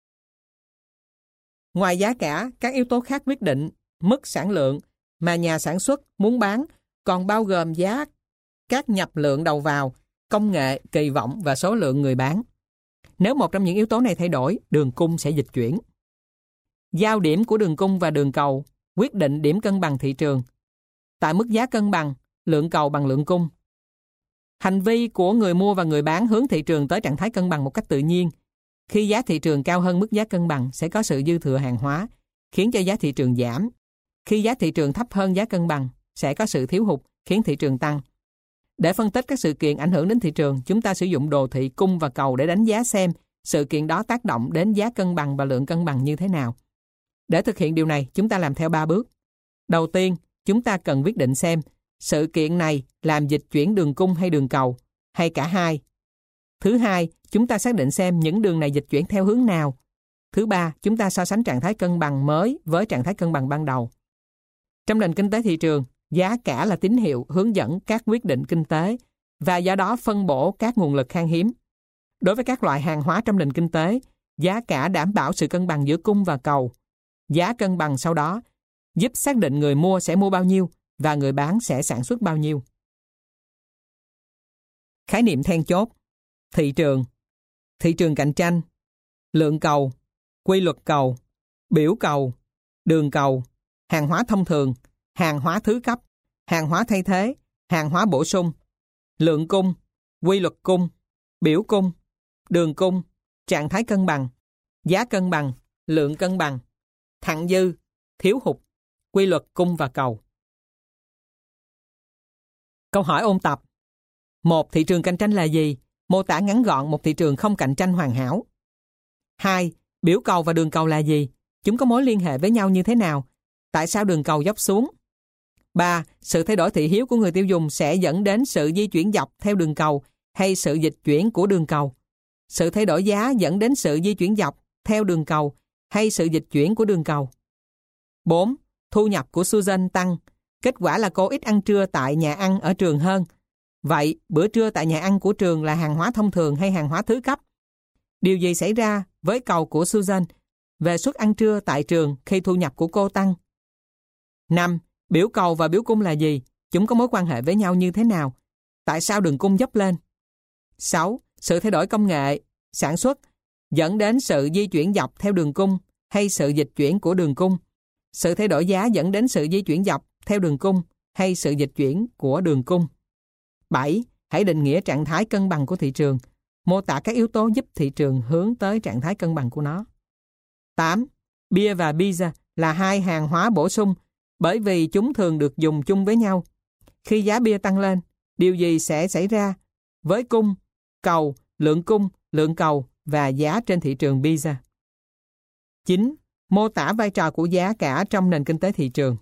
Ngoài giá cả, các yếu tố khác quyết định mức sản lượng mà nhà sản xuất muốn bán, còn bao gồm giá các nhập lượng đầu vào, công nghệ, kỳ vọng và số lượng người bán. Nếu một trong những yếu tố này thay đổi, đường cung sẽ dịch chuyển. Giao điểm của đường cung và đường cầu quyết định điểm cân bằng thị trường. Tại mức giá cân bằng, lượng cầu bằng lượng cung. Hành vi của người mua và người bán hướng thị trường tới trạng thái cân bằng một cách tự nhiên. Khi giá thị trường cao hơn mức giá cân bằng sẽ có sự dư thừa hàng hóa, khiến cho giá thị trường giảm. Khi giá thị trường thấp hơn giá cân bằng sẽ có sự thiếu hụt, khiến thị trường tăng. Để phân tích các sự kiện ảnh hưởng đến thị trường, chúng ta sử dụng đồ thị cung và cầu để đánh giá xem sự kiện đó tác động đến giá cân bằng và lượng cân bằng như thế nào. Để thực hiện điều này, chúng ta làm theo 3 bước. Đầu tiên, chúng ta cần quyết định xem sự kiện này làm dịch chuyển đường cung hay đường cầu, hay cả hai. Thứ hai, chúng ta xác định xem những đường này dịch chuyển theo hướng nào. Thứ ba, chúng ta so sánh trạng thái cân bằng mới với trạng thái cân bằng ban đầu. Trong nền kinh tế thị trường, giá cả là tín hiệu hướng dẫn các quyết định kinh tế và do đó phân bổ các nguồn lực khan hiếm. Đối với các loại hàng hóa trong nền kinh tế, giá cả đảm bảo sự cân bằng giữa cung và cầu. Giá cân bằng sau đó giúp xác định người mua sẽ mua bao nhiêu và người bán sẽ sản xuất bao nhiêu. Khái niệm then chốt: thị trường cạnh tranh, lượng cầu, quy luật cầu, biểu cầu, đường cầu, hàng hóa thông thường, hàng hóa thứ cấp, hàng hóa thay thế, hàng hóa bổ sung, lượng cung, quy luật cung, biểu cung, đường cung, trạng thái cân bằng, giá cân bằng, lượng cân bằng, thặng dư, thiếu hụt, quy luật cung và cầu. Câu hỏi ôn tập. 1. Thị trường cạnh tranh là gì? Mô tả ngắn gọn một thị trường không cạnh tranh hoàn hảo. 2. Biểu cầu và đường cầu là gì? Chúng có mối liên hệ với nhau như thế nào? Tại sao đường cầu dốc xuống? 3. Sự thay đổi thị hiếu của người tiêu dùng sẽ dẫn đến sự di chuyển dọc theo đường cầu hay sự dịch chuyển của đường cầu? Sự thay đổi giá dẫn đến sự di chuyển dọc theo đường cầu hay sự dịch chuyển của đường cầu? 4. Thu nhập của Susan tăng. Kết quả là cô ít ăn trưa tại nhà ăn ở trường hơn. Vậy, bữa trưa tại nhà ăn của trường là hàng hóa thông thường hay hàng hóa thứ cấp? Điều gì xảy ra với cầu của Susan về suất ăn trưa tại trường khi thu nhập của cô tăng? 5. Biểu cầu và biểu cung là gì? Chúng có mối quan hệ với nhau như thế nào? Tại sao đường cung dốc lên? 6. Sự thay đổi công nghệ, sản xuất dẫn đến sự di chuyển dọc theo đường cung hay sự dịch chuyển của đường cung? Sự thay đổi giá dẫn đến sự di chuyển dọc theo đường cung hay sự dịch chuyển của đường cung? 7. Hãy định nghĩa trạng thái cân bằng của thị trường. Mô tả các yếu tố giúp thị trường hướng tới trạng thái cân bằng của nó. 8. Bia và pizza là hai hàng hóa bổ sung bởi vì chúng thường được dùng chung với nhau. Khi giá bia tăng lên, điều gì sẽ xảy ra với cung, cầu, lượng cầu và giá trên thị trường pizza? 9. Mô tả vai trò của giá cả trong nền kinh tế thị trường.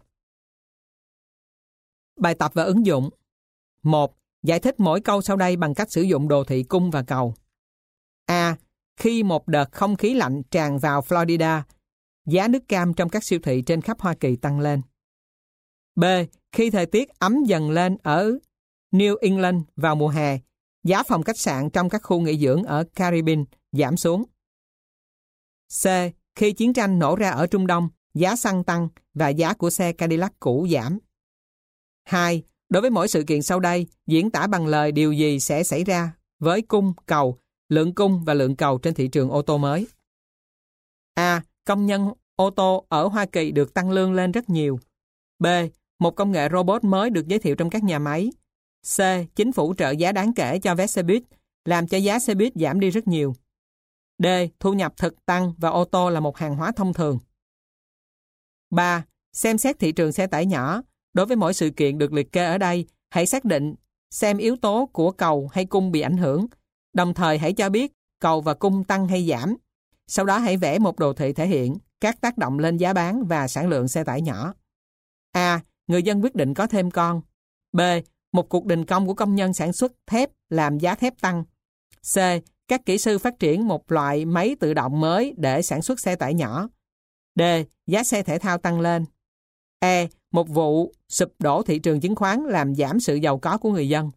Bài tập và ứng dụng. 1. Giải thích mỗi câu sau đây bằng cách sử dụng đồ thị cung và cầu. A. Khi một đợt không khí lạnh tràn vào Florida, giá nước cam trong các siêu thị trên khắp Hoa Kỳ tăng lên. B. Khi thời tiết ấm dần lên ở New England vào mùa hè, giá phòng khách sạn trong các khu nghỉ dưỡng ở Caribbean giảm xuống. C. Khi chiến tranh nổ ra ở Trung Đông, giá xăng tăng và giá của xe Cadillac cũ giảm. 2. Đối với mỗi sự kiện sau đây, diễn tả bằng lời điều gì sẽ xảy ra với cung, cầu, lượng cung và lượng cầu trên thị trường ô tô mới. A. Công nhân ô tô ở Hoa Kỳ được tăng lương lên rất nhiều. B. Một công nghệ robot mới được giới thiệu trong các nhà máy. C. Chính phủ trợ giá đáng kể cho vé xe buýt, làm cho giá xe buýt giảm đi rất nhiều. D. Thu nhập thực tăng và ô tô là một hàng hóa thông thường. 3. Xem xét thị trường xe tải nhỏ. Đối với mỗi sự kiện được liệt kê ở đây, hãy xác định xem yếu tố của cầu hay cung bị ảnh hưởng. Đồng thời hãy cho biết cầu và cung tăng hay giảm. Sau đó hãy vẽ một đồ thị thể hiện các tác động lên giá bán và sản lượng xe tải nhỏ. A. Người dân quyết định có thêm con. B. Một cuộc đình công của công nhân sản xuất thép làm giá thép tăng. C. Các kỹ sư phát triển một loại máy tự động mới để sản xuất xe tải nhỏ. D. Giá xe thể thao tăng lên. E. Một vụ sụp đổ thị trường chứng khoán làm giảm sự giàu có của người dân.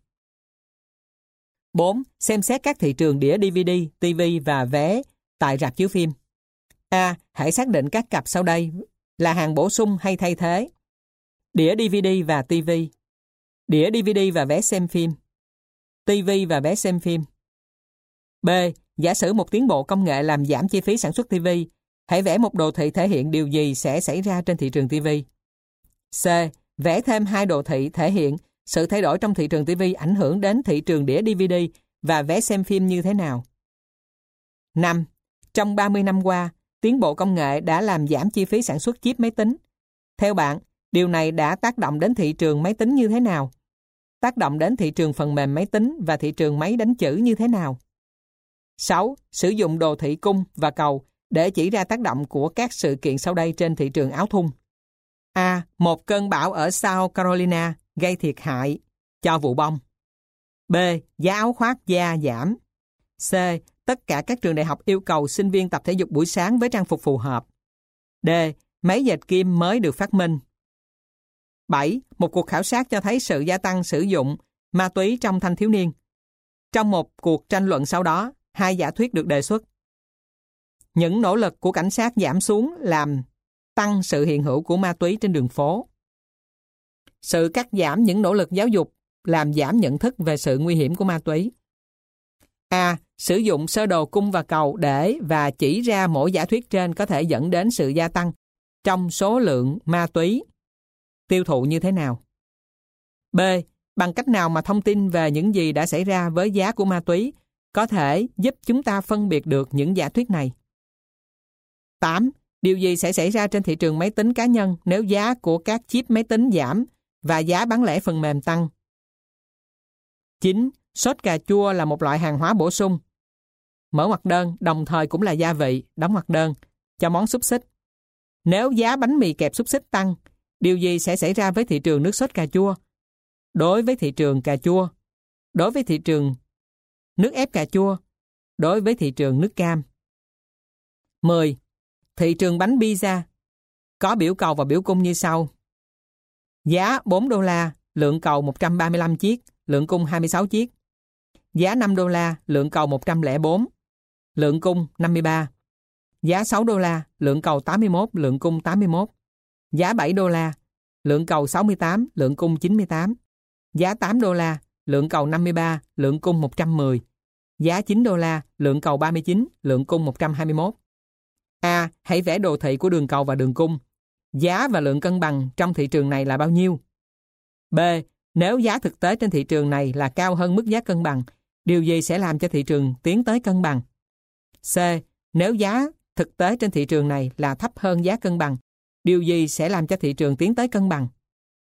4. Xem xét các thị trường đĩa DVD, TV và vé tại rạp chiếu phim. A. Hãy xác định các cặp sau đây là hàng bổ sung hay thay thế. Đĩa DVD và TV. Đĩa DVD và vé xem phim. TV và vé xem phim. B. Giả sử một tiến bộ công nghệ làm giảm chi phí sản xuất TV. Hãy vẽ một đồ thị thể hiện điều gì sẽ xảy ra trên thị trường TV. C. Vẽ thêm hai đồ thị thể hiện sự thay đổi trong thị trường TV ảnh hưởng đến thị trường đĩa DVD và vé xem phim như thế nào. 5. Trong 30 năm qua, tiến bộ công nghệ đã làm giảm chi phí sản xuất chip máy tính. Theo bạn, điều này đã tác động đến thị trường máy tính như thế nào? Tác động đến thị trường phần mềm máy tính và thị trường máy đánh chữ như thế nào? 6. Sử dụng đồ thị cung và cầu để chỉ ra tác động của các sự kiện sau đây trên thị trường áo thun. A. Một cơn bão ở South Carolina gây thiệt hại cho vụ bông. B. Giá áo khoác da giảm. C. Tất cả các trường đại học yêu cầu sinh viên tập thể dục buổi sáng với trang phục phù hợp. D. Máy dệt kim mới được phát minh. 7. Một cuộc khảo sát cho thấy sự gia tăng sử dụng ma túy trong thanh thiếu niên. Trong một cuộc tranh luận sau đó, 2 giả thuyết được đề xuất. Những nỗ lực của cảnh sát giảm xuống làm tăng sự hiện hữu của ma túy trên đường phố. Sự cắt giảm những nỗ lực giáo dục làm giảm nhận thức về sự nguy hiểm của ma túy. A. Sử dụng sơ đồ cung và cầu để và chỉ ra mỗi giả thuyết trên có thể dẫn đến sự gia tăng trong số lượng ma túy tiêu thụ như thế nào. B. Bằng cách nào mà thông tin về những gì đã xảy ra với giá của ma túy có thể giúp chúng ta phân biệt được những giả thuyết này. 8. Điều gì sẽ xảy ra trên thị trường máy tính cá nhân nếu giá của các chip máy tính giảm và giá bán lẻ phần mềm tăng? 9. Sốt cà chua là một loại hàng hóa bổ sung. Mở ngoặc đơn, đồng thời cũng là gia vị, đóng ngoặc đơn, cho món xúc xích. Nếu giá bánh mì kẹp xúc xích tăng, điều gì sẽ xảy ra với thị trường nước sốt cà chua? Đối với thị trường cà chua, đối với thị trường nước ép cà chua, đối với thị trường nước cam. 10. Thị trường bánh pizza có biểu cầu và biểu cung như sau. Giá $4, lượng cầu 135 chiếc, lượng cung 26 chiếc. Giá $5, lượng cầu 104, lượng cung 53. Giá $6, lượng cầu 81, lượng cung 81. Giá $7, lượng cầu 68, lượng cung 98. Giá $8, lượng cầu 53, lượng cung 110. Giá $9, lượng cầu 39, lượng cung 121. A. Hãy vẽ đồ thị của đường cầu và đường cung. Giá và lượng cân bằng trong thị trường này là bao nhiêu? B. Nếu giá thực tế trên thị trường này là cao hơn mức giá cân bằng, điều gì sẽ làm cho thị trường tiến tới cân bằng? C. Nếu giá thực tế trên thị trường này là thấp hơn giá cân bằng, điều gì sẽ làm cho thị trường tiến tới cân bằng?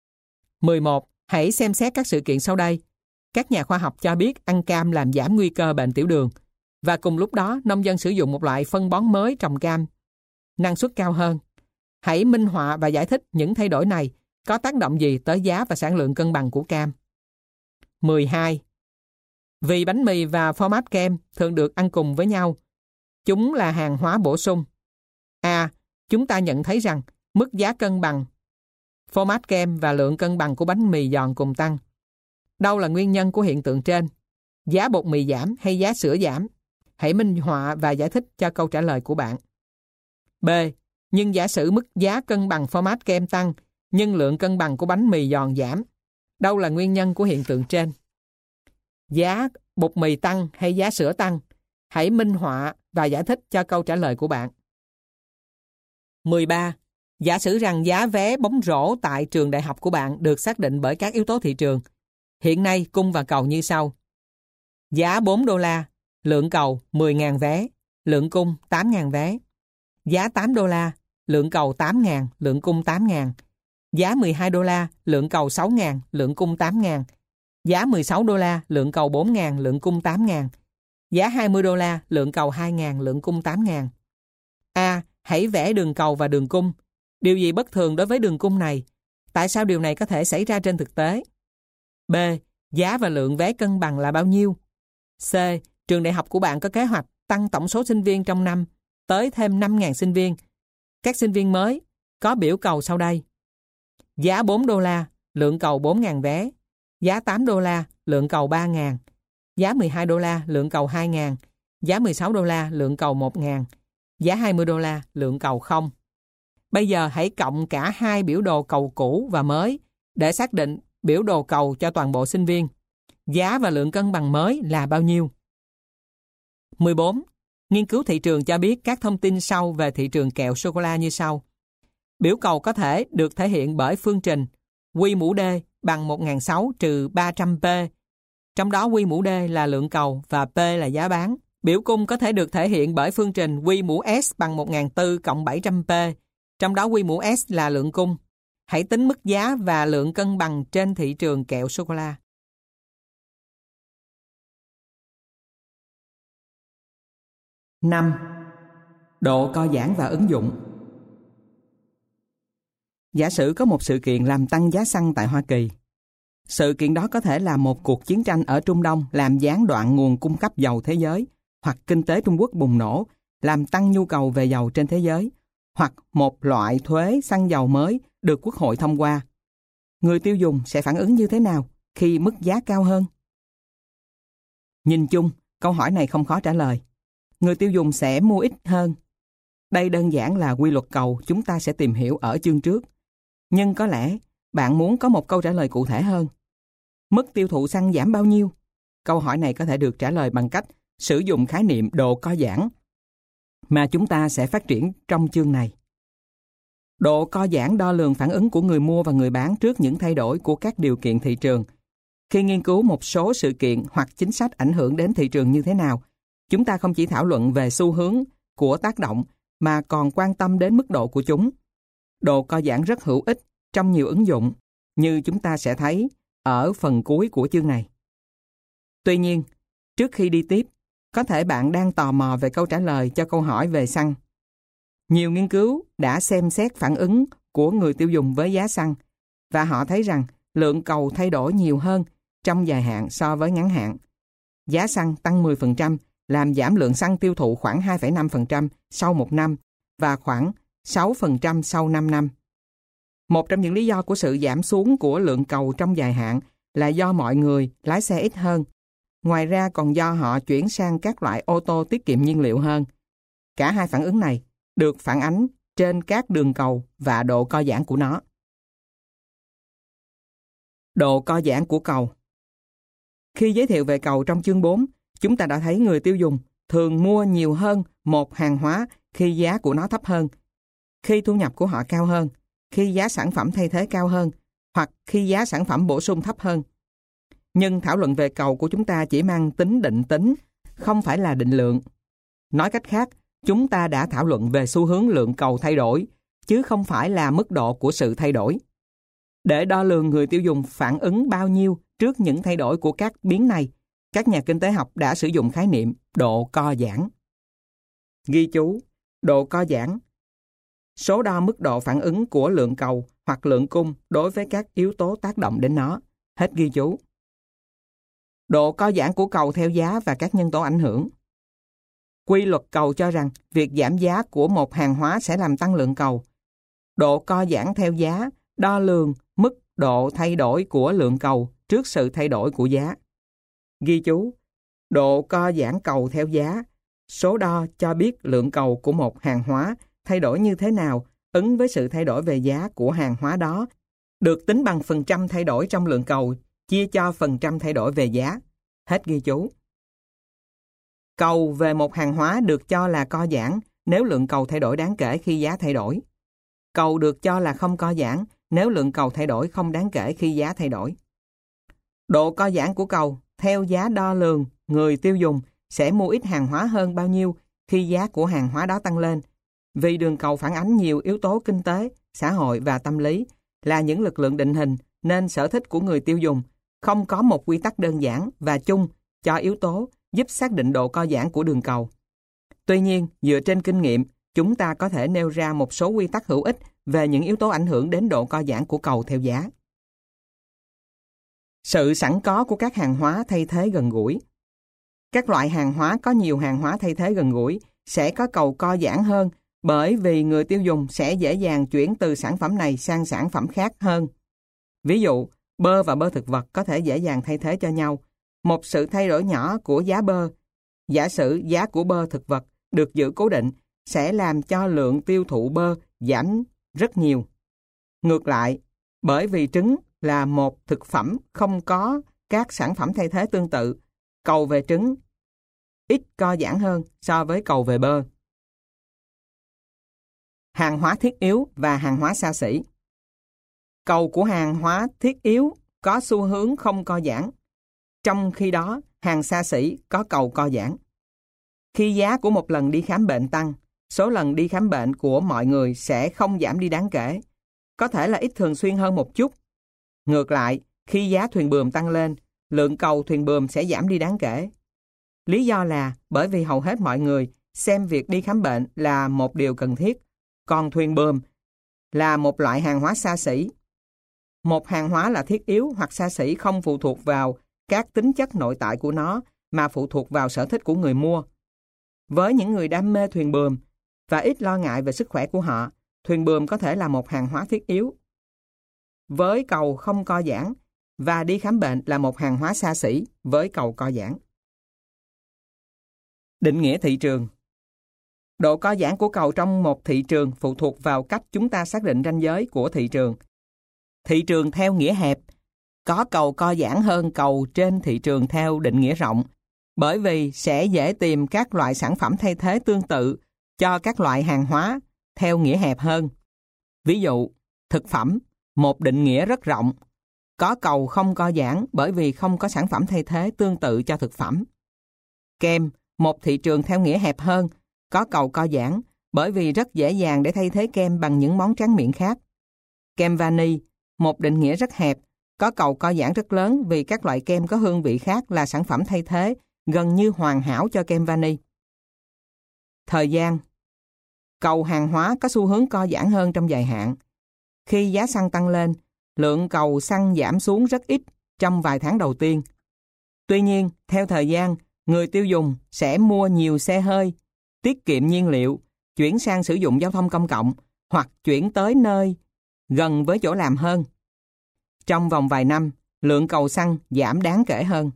11. Hãy xem xét các sự kiện sau đây. Các nhà khoa học cho biết ăn cam làm giảm nguy cơ bệnh tiểu đường, và cùng lúc đó nông dân sử dụng một loại phân bón mới trồng cam, năng suất cao hơn. Hãy minh họa và giải thích những thay đổi này có tác động gì tới giá và sản lượng cân bằng của cam. 12. Vì bánh mì và format kem thường được ăn cùng với nhau, chúng là hàng hóa bổ sung. A. Chúng ta nhận thấy rằng mức giá cân bằng format kem và lượng cân bằng của bánh mì giòn cùng tăng. Đâu là nguyên nhân của hiện tượng trên? Giá bột mì giảm hay giá sữa giảm? Hãy minh họa và giải thích cho câu trả lời của bạn. B. Nhưng giả sử mức giá cân bằng format kem tăng, nhưng lượng cân bằng của bánh mì giòn giảm. Đâu là nguyên nhân của hiện tượng trên? Giá bột mì tăng hay giá sữa tăng? Hãy minh họa và giải thích cho câu trả lời của bạn. 13. Giả sử rằng giá vé bóng rổ tại trường đại học của bạn được xác định bởi các yếu tố thị trường. Hiện nay cung và cầu như sau. Giá $4, lượng cầu 10.000 vé, lượng cung 8.000 vé. Giá $8, lượng cầu 8.000, lượng cung 8.000. Giá $12, lượng cầu 6.000, lượng cung 8.000. Giá $16, lượng cầu 4.000, lượng cung 8.000. Giá $20, lượng cầu 2.000, lượng cung 8.000. A. Hãy vẽ đường cầu và đường cung. Điều gì bất thường đối với đường cung này? Tại sao điều này có thể xảy ra trên thực tế? B. Giá và lượng vé cân bằng là bao nhiêu? C. Trường đại học của bạn có kế hoạch tăng tổng số sinh viên trong năm tới thêm 5.000 sinh viên. Các sinh viên mới có biểu cầu sau đây. Giá $4, lượng cầu 4.000 vé. Giá $8, lượng cầu 3.000. Giá $12, lượng cầu 2.000. Giá $16, lượng cầu 1.000. Giá $20, lượng cầu 0. Bây giờ hãy cộng cả hai biểu đồ cầu cũ và mới để xác định biểu đồ cầu cho toàn bộ sinh viên. Giá và lượng cân bằng mới là bao nhiêu? 14. Nghiên cứu thị trường cho biết các thông tin sau về thị trường kẹo sô-cô-la như sau. Biểu cầu có thể được thể hiện bởi phương trình Q mũ D bằng 1.600 trừ 300P, trong đó Q mũ D là lượng cầu và P là giá bán. Biểu cung có thể được thể hiện bởi phương trình Q mũ S bằng 1.400 cộng 700P, trong đó Q mũ S là lượng cung. Hãy tính mức giá và lượng cân bằng trên thị trường kẹo sô-cô-la. Năm. Độ co giãn và ứng dụng. Giả sử có một sự kiện làm tăng giá xăng tại Hoa Kỳ. Sự kiện đó có thể là một cuộc chiến tranh ở Trung Đông làm gián đoạn nguồn cung cấp dầu thế giới, hoặc kinh tế Trung Quốc bùng nổ, làm tăng nhu cầu về dầu trên thế giới, hoặc một loại thuế xăng dầu mới được Quốc hội thông qua. người tiêu dùng sẽ phản ứng như thế nào khi mức giá cao hơn? Nhìn chung, câu hỏi này không khó trả lời. Người tiêu dùng sẽ mua ít hơn. Đây đơn giản là quy luật cầu chúng ta sẽ tìm hiểu ở chương trước. Nhưng có lẽ bạn muốn có một câu trả lời cụ thể hơn. Mức tiêu thụ xăng giảm bao nhiêu? Câu hỏi này có thể được trả lời bằng cách sử dụng khái niệm độ co giãn mà chúng ta sẽ phát triển trong chương này. Độ co giãn đo lường phản ứng của người mua và người bán trước những thay đổi của các điều kiện thị trường. Khi nghiên cứu một số sự kiện hoặc chính sách ảnh hưởng đến thị trường như thế nào, chúng ta không chỉ thảo luận về xu hướng của tác động mà còn quan tâm đến mức độ của chúng. Độ co giãn rất hữu ích trong nhiều ứng dụng, như chúng ta sẽ thấy ở phần cuối của chương này. Tuy nhiên, trước khi đi tiếp, có thể bạn đang tò mò về câu trả lời cho câu hỏi về xăng. Nhiều nghiên cứu đã xem xét phản ứng của người tiêu dùng với giá xăng và họ thấy rằng lượng cầu thay đổi nhiều hơn trong dài hạn so với ngắn hạn. Giá xăng tăng 10% làm giảm lượng xăng tiêu thụ khoảng 2,5% sau 1 năm và khoảng 6% sau 5 năm. Một trong những lý do của sự giảm xuống của lượng cầu trong dài hạn là do mọi người lái xe ít hơn. Ngoài ra còn do họ chuyển sang các loại ô tô tiết kiệm nhiên liệu hơn. Cả hai phản ứng này được phản ánh trên các đường cầu và độ co giãn của nó. Độ co giãn của cầu. Khi giới thiệu về cầu trong chương 4, chúng ta đã thấy người tiêu dùng thường mua nhiều hơn một hàng hóa khi giá của nó thấp hơn, khi thu nhập của họ cao hơn, khi giá sản phẩm thay thế cao hơn, hoặc khi giá sản phẩm bổ sung thấp hơn. Nhưng thảo luận về cầu của chúng ta chỉ mang tính định tính, không phải là định lượng. Nói cách khác, chúng ta đã thảo luận về xu hướng lượng cầu thay đổi, chứ không phải là mức độ của sự thay đổi. Để đo lường người tiêu dùng phản ứng bao nhiêu trước những thay đổi của các biến này, các nhà kinh tế học đã sử dụng khái niệm độ co giãn. Ghi chú, độ co giãn. Số đo mức độ phản ứng của lượng cầu hoặc lượng cung đối với các yếu tố tác động đến nó. Hết ghi chú. Độ co giãn của cầu theo giá và các nhân tố ảnh hưởng. Quy luật cầu cho rằng việc giảm giá của một hàng hóa sẽ làm tăng lượng cầu. Độ co giãn theo giá đo lường mức độ thay đổi của lượng cầu trước sự thay đổi của giá. Ghi chú, độ co giãn cầu theo giá, số đo cho biết lượng cầu của một hàng hóa thay đổi như thế nào ứng với sự thay đổi về giá của hàng hóa đó, được tính bằng phần trăm thay đổi trong lượng cầu chia cho phần trăm thay đổi về giá. Hết ghi chú. Cầu về một hàng hóa được cho là co giãn nếu lượng cầu thay đổi đáng kể khi giá thay đổi. Cầu được cho là không co giãn nếu lượng cầu thay đổi không đáng kể khi giá thay đổi. Độ co giãn của cầu theo giá đo lường người tiêu dùng sẽ mua ít hàng hóa hơn bao nhiêu khi giá của hàng hóa đó tăng lên. Vì đường cầu phản ánh nhiều yếu tố kinh tế, xã hội và tâm lý là những lực lượng định hình nên sở thích của người tiêu dùng không có một quy tắc đơn giản và chung cho yếu tố giúp xác định độ co giãn của đường cầu. Tuy nhiên, dựa trên kinh nghiệm, chúng ta có thể nêu ra một số quy tắc hữu ích về những yếu tố ảnh hưởng đến độ co giãn của cầu theo giá. Sự sẵn có của các hàng hóa thay thế gần gũi. Các loại hàng hóa có nhiều hàng hóa thay thế gần gũi sẽ có cầu co giãn hơn bởi vì người tiêu dùng sẽ dễ dàng chuyển từ sản phẩm này sang sản phẩm khác hơn. Ví dụ, bơ và bơ thực vật có thể dễ dàng thay thế cho nhau. Một sự thay đổi nhỏ của giá bơ, giả sử giá của bơ thực vật được giữ cố định, sẽ làm cho lượng tiêu thụ bơ giảm rất nhiều. Ngược lại, bởi vì trứng là một thực phẩm không có các sản phẩm thay thế tương tự, cầu về trứng ít co giãn hơn so với cầu về bơ. Hàng hóa thiết yếu và hàng hóa xa xỉ. Cầu của hàng hóa thiết yếu có xu hướng không co giãn, trong khi đó hàng xa xỉ có cầu co giãn. Khi giá của một lần đi khám bệnh tăng, số lần đi khám bệnh của mọi người sẽ không giảm đi đáng kể, có thể là ít thường xuyên hơn một chút. Ngược lại, khi giá thuyền buồm tăng lên, lượng cầu thuyền buồm sẽ giảm đi đáng kể. Lý do là bởi vì hầu hết mọi người xem việc đi khám bệnh là một điều cần thiết, còn thuyền buồm là một loại hàng hóa xa xỉ. Một hàng hóa là thiết yếu hoặc xa xỉ không phụ thuộc vào các tính chất nội tại của nó mà phụ thuộc vào sở thích của người mua. Với những người đam mê thuyền buồm và ít lo ngại về sức khỏe của họ, thuyền buồm có thể là một hàng hóa thiết yếu. với cầu không co giãn và đi khám bệnh là một hàng hóa xa xỉ với cầu co giãn. Định nghĩa thị trường. Độ co giãn của cầu trong một thị trường phụ thuộc vào cách chúng ta xác định ranh giới của thị trường. Thị trường theo nghĩa hẹp có cầu co giãn hơn cầu trên thị trường theo định nghĩa rộng, bởi vì sẽ dễ tìm các loại sản phẩm thay thế tương tự cho các loại hàng hóa theo nghĩa hẹp hơn. Ví dụ, thực phẩm, một định nghĩa rất rộng, có cầu không co giãn bởi vì không có sản phẩm thay thế tương tự cho thực phẩm. Kem, một thị trường theo nghĩa hẹp hơn, có cầu co giãn bởi vì rất dễ dàng để thay thế kem bằng những món tráng miệng khác. Kem vani, một định nghĩa rất hẹp, có cầu co giãn rất lớn vì các loại kem có hương vị khác là sản phẩm thay thế gần như hoàn hảo cho kem vani. Thời gian. Cầu hàng hóa có xu hướng co giãn hơn trong dài hạn. Khi giá xăng tăng lên, lượng cầu xăng giảm xuống rất ít trong vài tháng đầu tiên. Tuy nhiên, theo thời gian, người tiêu dùng sẽ mua nhiều xe hơi, tiết kiệm nhiên liệu, chuyển sang sử dụng giao thông công cộng hoặc chuyển tới nơi gần với chỗ làm hơn. Trong vòng vài năm, lượng cầu xăng giảm đáng kể hơn.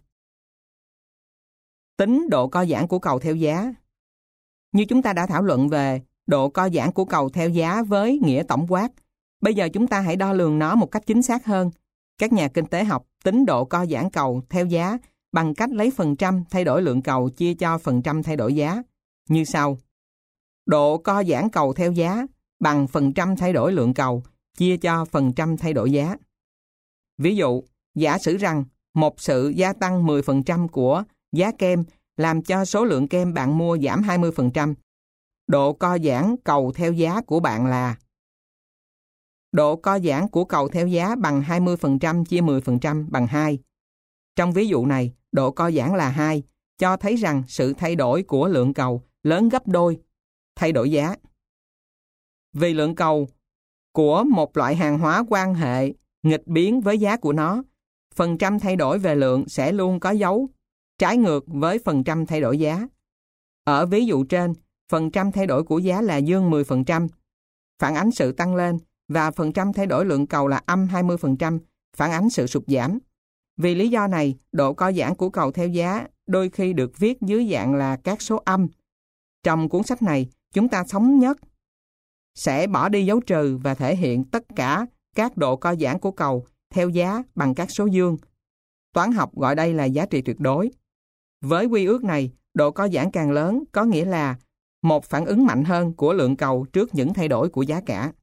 Tính độ co giãn của cầu theo giá. Như chúng ta đã thảo luận về độ co giãn của cầu theo giá với nghĩa tổng quát, bây giờ chúng ta hãy đo lường nó một cách chính xác hơn. Các nhà kinh tế học tính độ co giãn cầu theo giá bằng cách lấy phần trăm thay đổi lượng cầu chia cho phần trăm thay đổi giá. Như sau. Độ co giãn cầu theo giá bằng phần trăm thay đổi lượng cầu chia cho phần trăm thay đổi giá. Ví dụ, giả sử rằng một sự gia tăng 10% của giá kem làm cho số lượng kem bạn mua giảm 20%. Độ co giãn cầu theo giá của bạn là độ co giãn của cầu theo giá bằng 20% chia 10% bằng 2. Trong ví dụ này, độ co giãn là 2, cho thấy rằng sự thay đổi của lượng cầu lớn gấp đôi thay đổi giá. Vì lượng cầu của một loại hàng hóa quan hệ nghịch biến với giá của nó, phần trăm thay đổi về lượng sẽ luôn có dấu trái ngược với phần trăm thay đổi giá. Ở ví dụ trên, phần trăm thay đổi của giá là dương 10%, phản ánh sự tăng lên, và phần trăm thay đổi lượng cầu là âm 20%, phản ánh sự sụt giảm. Vì lý do này, độ co giãn của cầu theo giá đôi khi được viết dưới dạng là các số âm. Trong cuốn sách này, chúng ta thống nhất sẽ bỏ đi dấu trừ và thể hiện tất cả các độ co giãn của cầu theo giá bằng các số dương. Toán học gọi đây là giá trị tuyệt đối. Với quy ước này, độ co giãn càng lớn có nghĩa là một phản ứng mạnh hơn của lượng cầu trước những thay đổi của giá cả.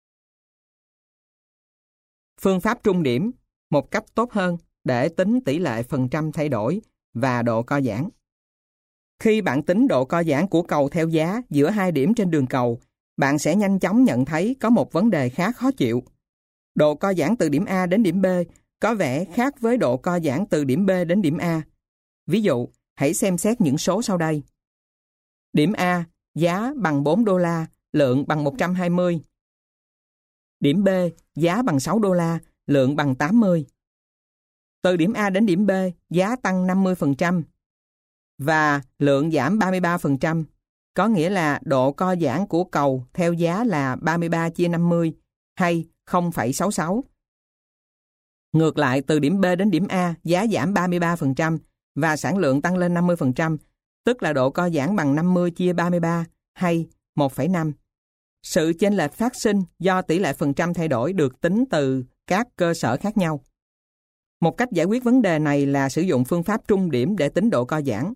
Phương pháp trung điểm, một cách tốt hơn để tính tỷ lệ phần trăm thay đổi và độ co giãn. Khi bạn tính độ co giãn của cầu theo giá giữa hai điểm trên đường cầu, bạn sẽ nhanh chóng nhận thấy có một vấn đề khá khó chịu. Độ co giãn từ điểm A đến điểm B có vẻ khác với độ co giãn từ điểm B đến điểm A. Ví dụ, hãy xem xét những số sau đây. Điểm A, giá bằng 4 đô la, lượng bằng 120. Điểm B, giá bằng 6 đô la, lượng bằng 80. Từ điểm A đến điểm B, giá tăng 50% và lượng giảm 33%, có nghĩa là độ co giãn của cầu theo giá là 33 chia 50 hay 0,66. Ngược lại, từ điểm B đến điểm A, giá giảm 33% và sản lượng tăng lên 50%, tức là độ co giãn bằng 50 chia 33 hay 1,5. Sự chênh lệch phát sinh do tỷ lệ phần trăm thay đổi được tính từ các cơ sở khác nhau. Một cách giải quyết vấn đề này là sử dụng phương pháp trung điểm để tính độ co giãn.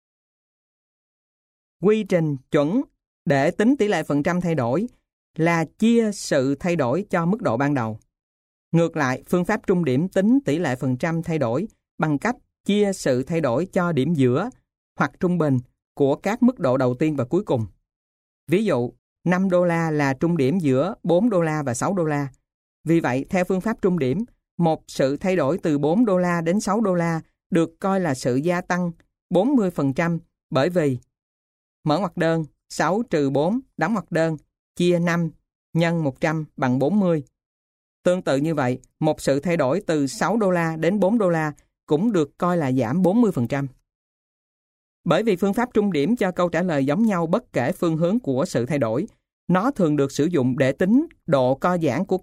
Quy trình chuẩn để tính tỷ lệ phần trăm thay đổi là chia sự thay đổi cho mức độ ban đầu. Ngược lại, phương pháp trung điểm tính tỷ lệ phần trăm thay đổi bằng cách chia sự thay đổi cho điểm giữa hoặc trung bình của các mức độ đầu tiên và cuối cùng. Ví dụ, 5 đô la là trung điểm giữa 4 đô la và 6 đô la. Vì vậy, theo phương pháp trung điểm, một sự thay đổi từ 4 đô la đến 6 đô la được coi là sự gia tăng 40% bởi vì mở ngoặc đơn 6 trừ 4 đóng ngoặc đơn chia 5 nhân 100 bằng 40. Tương tự như vậy, một sự thay đổi từ 6 đô la đến 4 đô la cũng được coi là giảm 40%. Bởi vì phương pháp trung điểm cho câu trả lời giống nhau bất kể phương hướng của sự thay đổi, nó thường được sử dụng để tính độ co giãn của cầu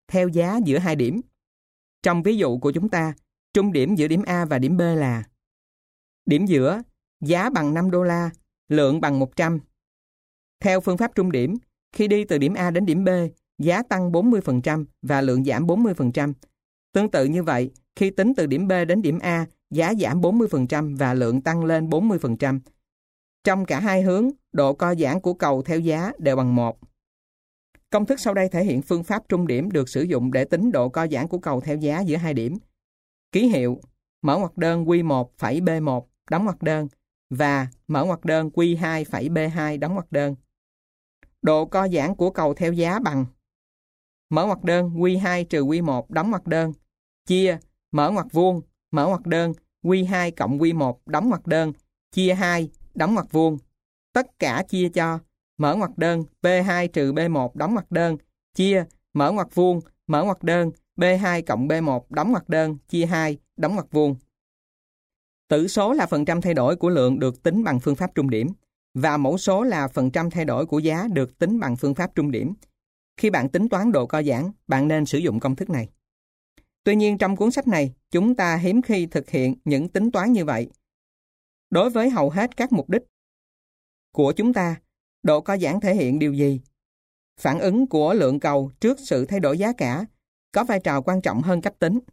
theo giá giữa hai điểm. Trong ví dụ của chúng ta, trung điểm giữa điểm A và điểm B là điểm giữa, giá bằng 5 đô la, lượng bằng 100. Theo phương pháp trung điểm, khi đi từ điểm A đến điểm B, giá tăng 40% và lượng giảm 40%. Tương tự như vậy, khi tính từ điểm B đến điểm A, giá giảm 40% và lượng tăng lên 40%. Trong cả hai hướng, độ co giãn của cầu theo giá đều bằng 1. Công thức sau đây thể hiện phương pháp trung điểm được sử dụng để tính độ co giãn của cầu theo giá giữa hai điểm. Ký hiệu, mở ngoặc đơn Q1 phẩy B1 đóng ngoặc đơn và mở ngoặc đơn Q2 phẩy B2 đóng ngoặc đơn. Độ co giãn của cầu theo giá bằng mở ngoặc đơn Q2 trừ Q1 đóng ngoặc đơn chia mở ngoặc vuông mở ngoặc đơn Q2 cộng Q1 đóng ngoặc đơn chia 2 đóng ngoặc vuông. Tất cả chia cho mở ngoặc đơn B2 trừ B1 đóng ngoặc đơn chia mở ngoặc vuông mở ngoặc đơn B2 cộng B1 đóng ngoặc đơn chia 2 đóng ngoặc vuông. Tử số là phần trăm thay đổi của lượng được tính bằng phương pháp trung điểm và mẫu số là phần trăm thay đổi của giá được tính bằng phương pháp trung điểm. Khi bạn tính toán độ co giãn, bạn nên sử dụng công thức này. Tuy nhiên trong cuốn sách này, chúng ta hiếm khi thực hiện những tính toán như vậy. Đối với hầu hết các mục đích của chúng ta, độ co giãn thể hiện điều gì? Phản ứng của lượng cầu trước sự thay đổi giá cả có vai trò quan trọng hơn cách tính.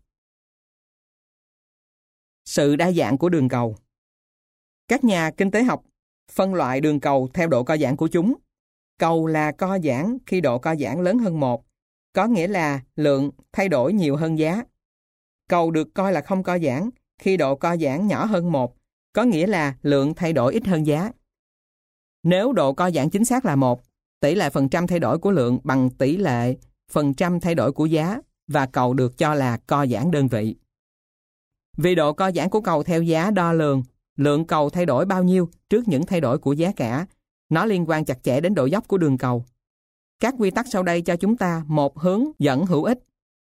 Sự đa dạng của đường cầu. Các nhà kinh tế học phân loại đường cầu theo độ co giãn của chúng. Cầu là co giãn khi độ co giãn lớn hơn 1, có nghĩa là lượng thay đổi nhiều hơn giá. Cầu được coi là không co giãn khi độ co giãn nhỏ hơn 1, có nghĩa là lượng thay đổi ít hơn giá. Nếu độ co giãn chính xác là 1, tỷ lệ phần trăm thay đổi của lượng bằng tỷ lệ phần trăm thay đổi của giá và cầu được cho là co giãn đơn vị. Vì độ co giãn của cầu theo giá đo lường lượng cầu thay đổi bao nhiêu trước những thay đổi của giá cả, nó liên quan chặt chẽ đến độ dốc của đường cầu. Các quy tắc sau đây cho chúng ta một hướng dẫn hữu ích.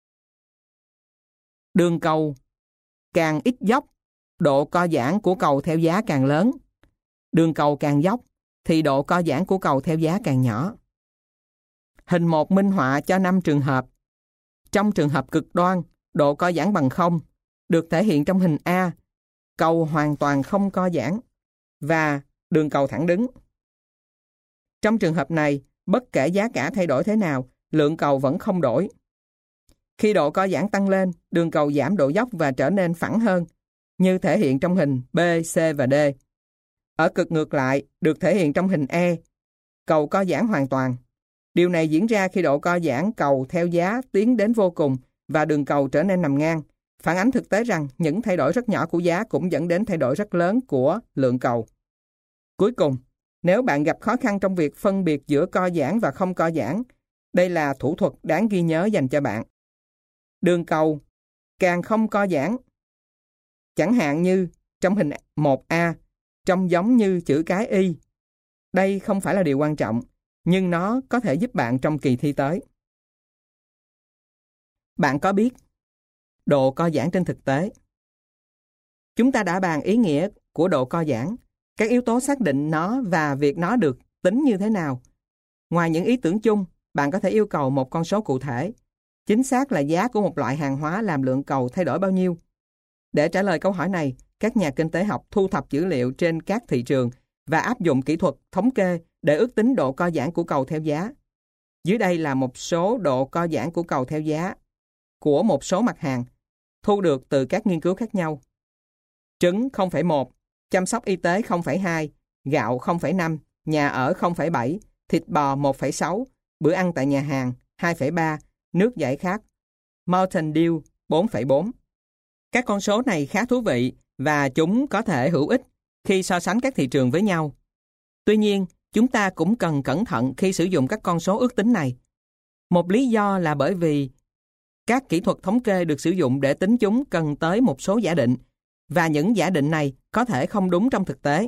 Đường cầu càng ít dốc, độ co giãn của cầu theo giá càng lớn. Đường cầu càng dốc, thì độ co giãn của cầu theo giá càng nhỏ. Hình 1 minh họa cho 5 trường hợp. Trong trường hợp cực đoan, độ co giãn bằng 0, được thể hiện trong hình A, cầu hoàn toàn không co giãn, và đường cầu thẳng đứng. Trong trường hợp này, bất kể giá cả thay đổi thế nào, lượng cầu vẫn không đổi. Khi độ co giãn tăng lên, đường cầu giảm độ dốc và trở nên phẳng hơn, như thể hiện trong hình B, C và D. Ở cực ngược lại, được thể hiện trong hình E, cầu co giãn hoàn toàn. Điều này diễn ra khi độ co giãn cầu theo giá tiến đến vô cùng và đường cầu trở nên nằm ngang, phản ánh thực tế rằng những thay đổi rất nhỏ của giá cũng dẫn đến thay đổi rất lớn của lượng cầu. Cuối cùng, nếu bạn gặp khó khăn trong việc phân biệt giữa co giãn và không co giãn, đây là thủ thuật đáng ghi nhớ dành cho bạn. Đường cầu càng không co giãn, chẳng hạn như trong hình 1A, trông giống như chữ cái Y. Đây không phải là điều quan trọng, nhưng nó có thể giúp bạn trong kỳ thi tới. Bạn có biết độ co giãn trên thực tế? Chúng ta đã bàn ý nghĩa của độ co giãn, các yếu tố xác định nó và việc nó được tính như thế nào. Ngoài những ý tưởng chung, bạn có thể yêu cầu một con số cụ thể, chính xác là giá của một loại hàng hóa làm lượng cầu thay đổi bao nhiêu. Để trả lời câu hỏi này, các nhà kinh tế học thu thập dữ liệu trên các thị trường và áp dụng kỹ thuật thống kê để ước tính độ co giãn của cầu theo giá. Dưới đây là một số độ co giãn của cầu theo giá của một số mặt hàng thu được từ các nghiên cứu khác nhau. Trứng 0,1, chăm sóc y tế 0,2, gạo 0,5, nhà ở 0,7, thịt bò 1,6, bữa ăn tại nhà hàng 2,3, nước giải khát Mountain Dew 4,4. Các con số này khá thú vị và chúng có thể hữu ích khi so sánh các thị trường với nhau. Tuy nhiên, chúng ta cũng cần cẩn thận khi sử dụng các con số ước tính này. Một lý do là bởi vì các kỹ thuật thống kê được sử dụng để tính chúng cần tới một số giả định, và những giả định này có thể không đúng trong thực tế.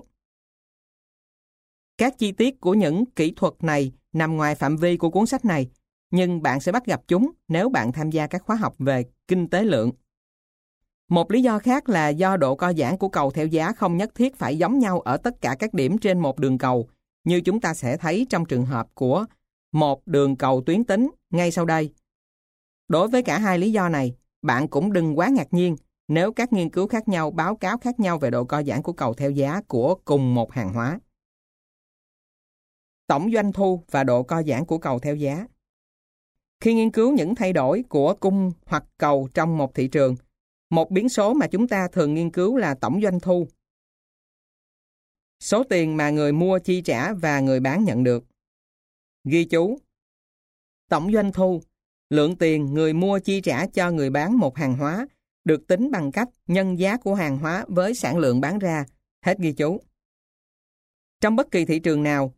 Các chi tiết của những kỹ thuật này nằm ngoài phạm vi của cuốn sách này, nhưng bạn sẽ bắt gặp chúng nếu bạn tham gia các khóa học về kinh tế lượng. Một lý do khác là do độ co giãn của cầu theo giá không nhất thiết phải giống nhau ở tất cả các điểm trên một đường cầu, như chúng ta sẽ thấy trong trường hợp của một đường cầu tuyến tính ngay sau đây. Đối với cả hai lý do này, bạn cũng đừng quá ngạc nhiên nếu các nghiên cứu khác nhau báo cáo khác nhau về độ co giãn của cầu theo giá của cùng một hàng hóa. Tổng doanh thu và độ co giãn của cầu theo giá. Khi nghiên cứu những thay đổi của cung hoặc cầu trong một thị trường, một biến số mà chúng ta thường nghiên cứu là tổng doanh thu, số tiền mà người mua chi trả và người bán nhận được. Ghi chú: tổng doanh thu, lượng tiền người mua chi trả cho người bán một hàng hóa, được tính bằng cách nhân giá của hàng hóa với sản lượng bán ra. Hết ghi chú. Trong bất kỳ thị trường nào,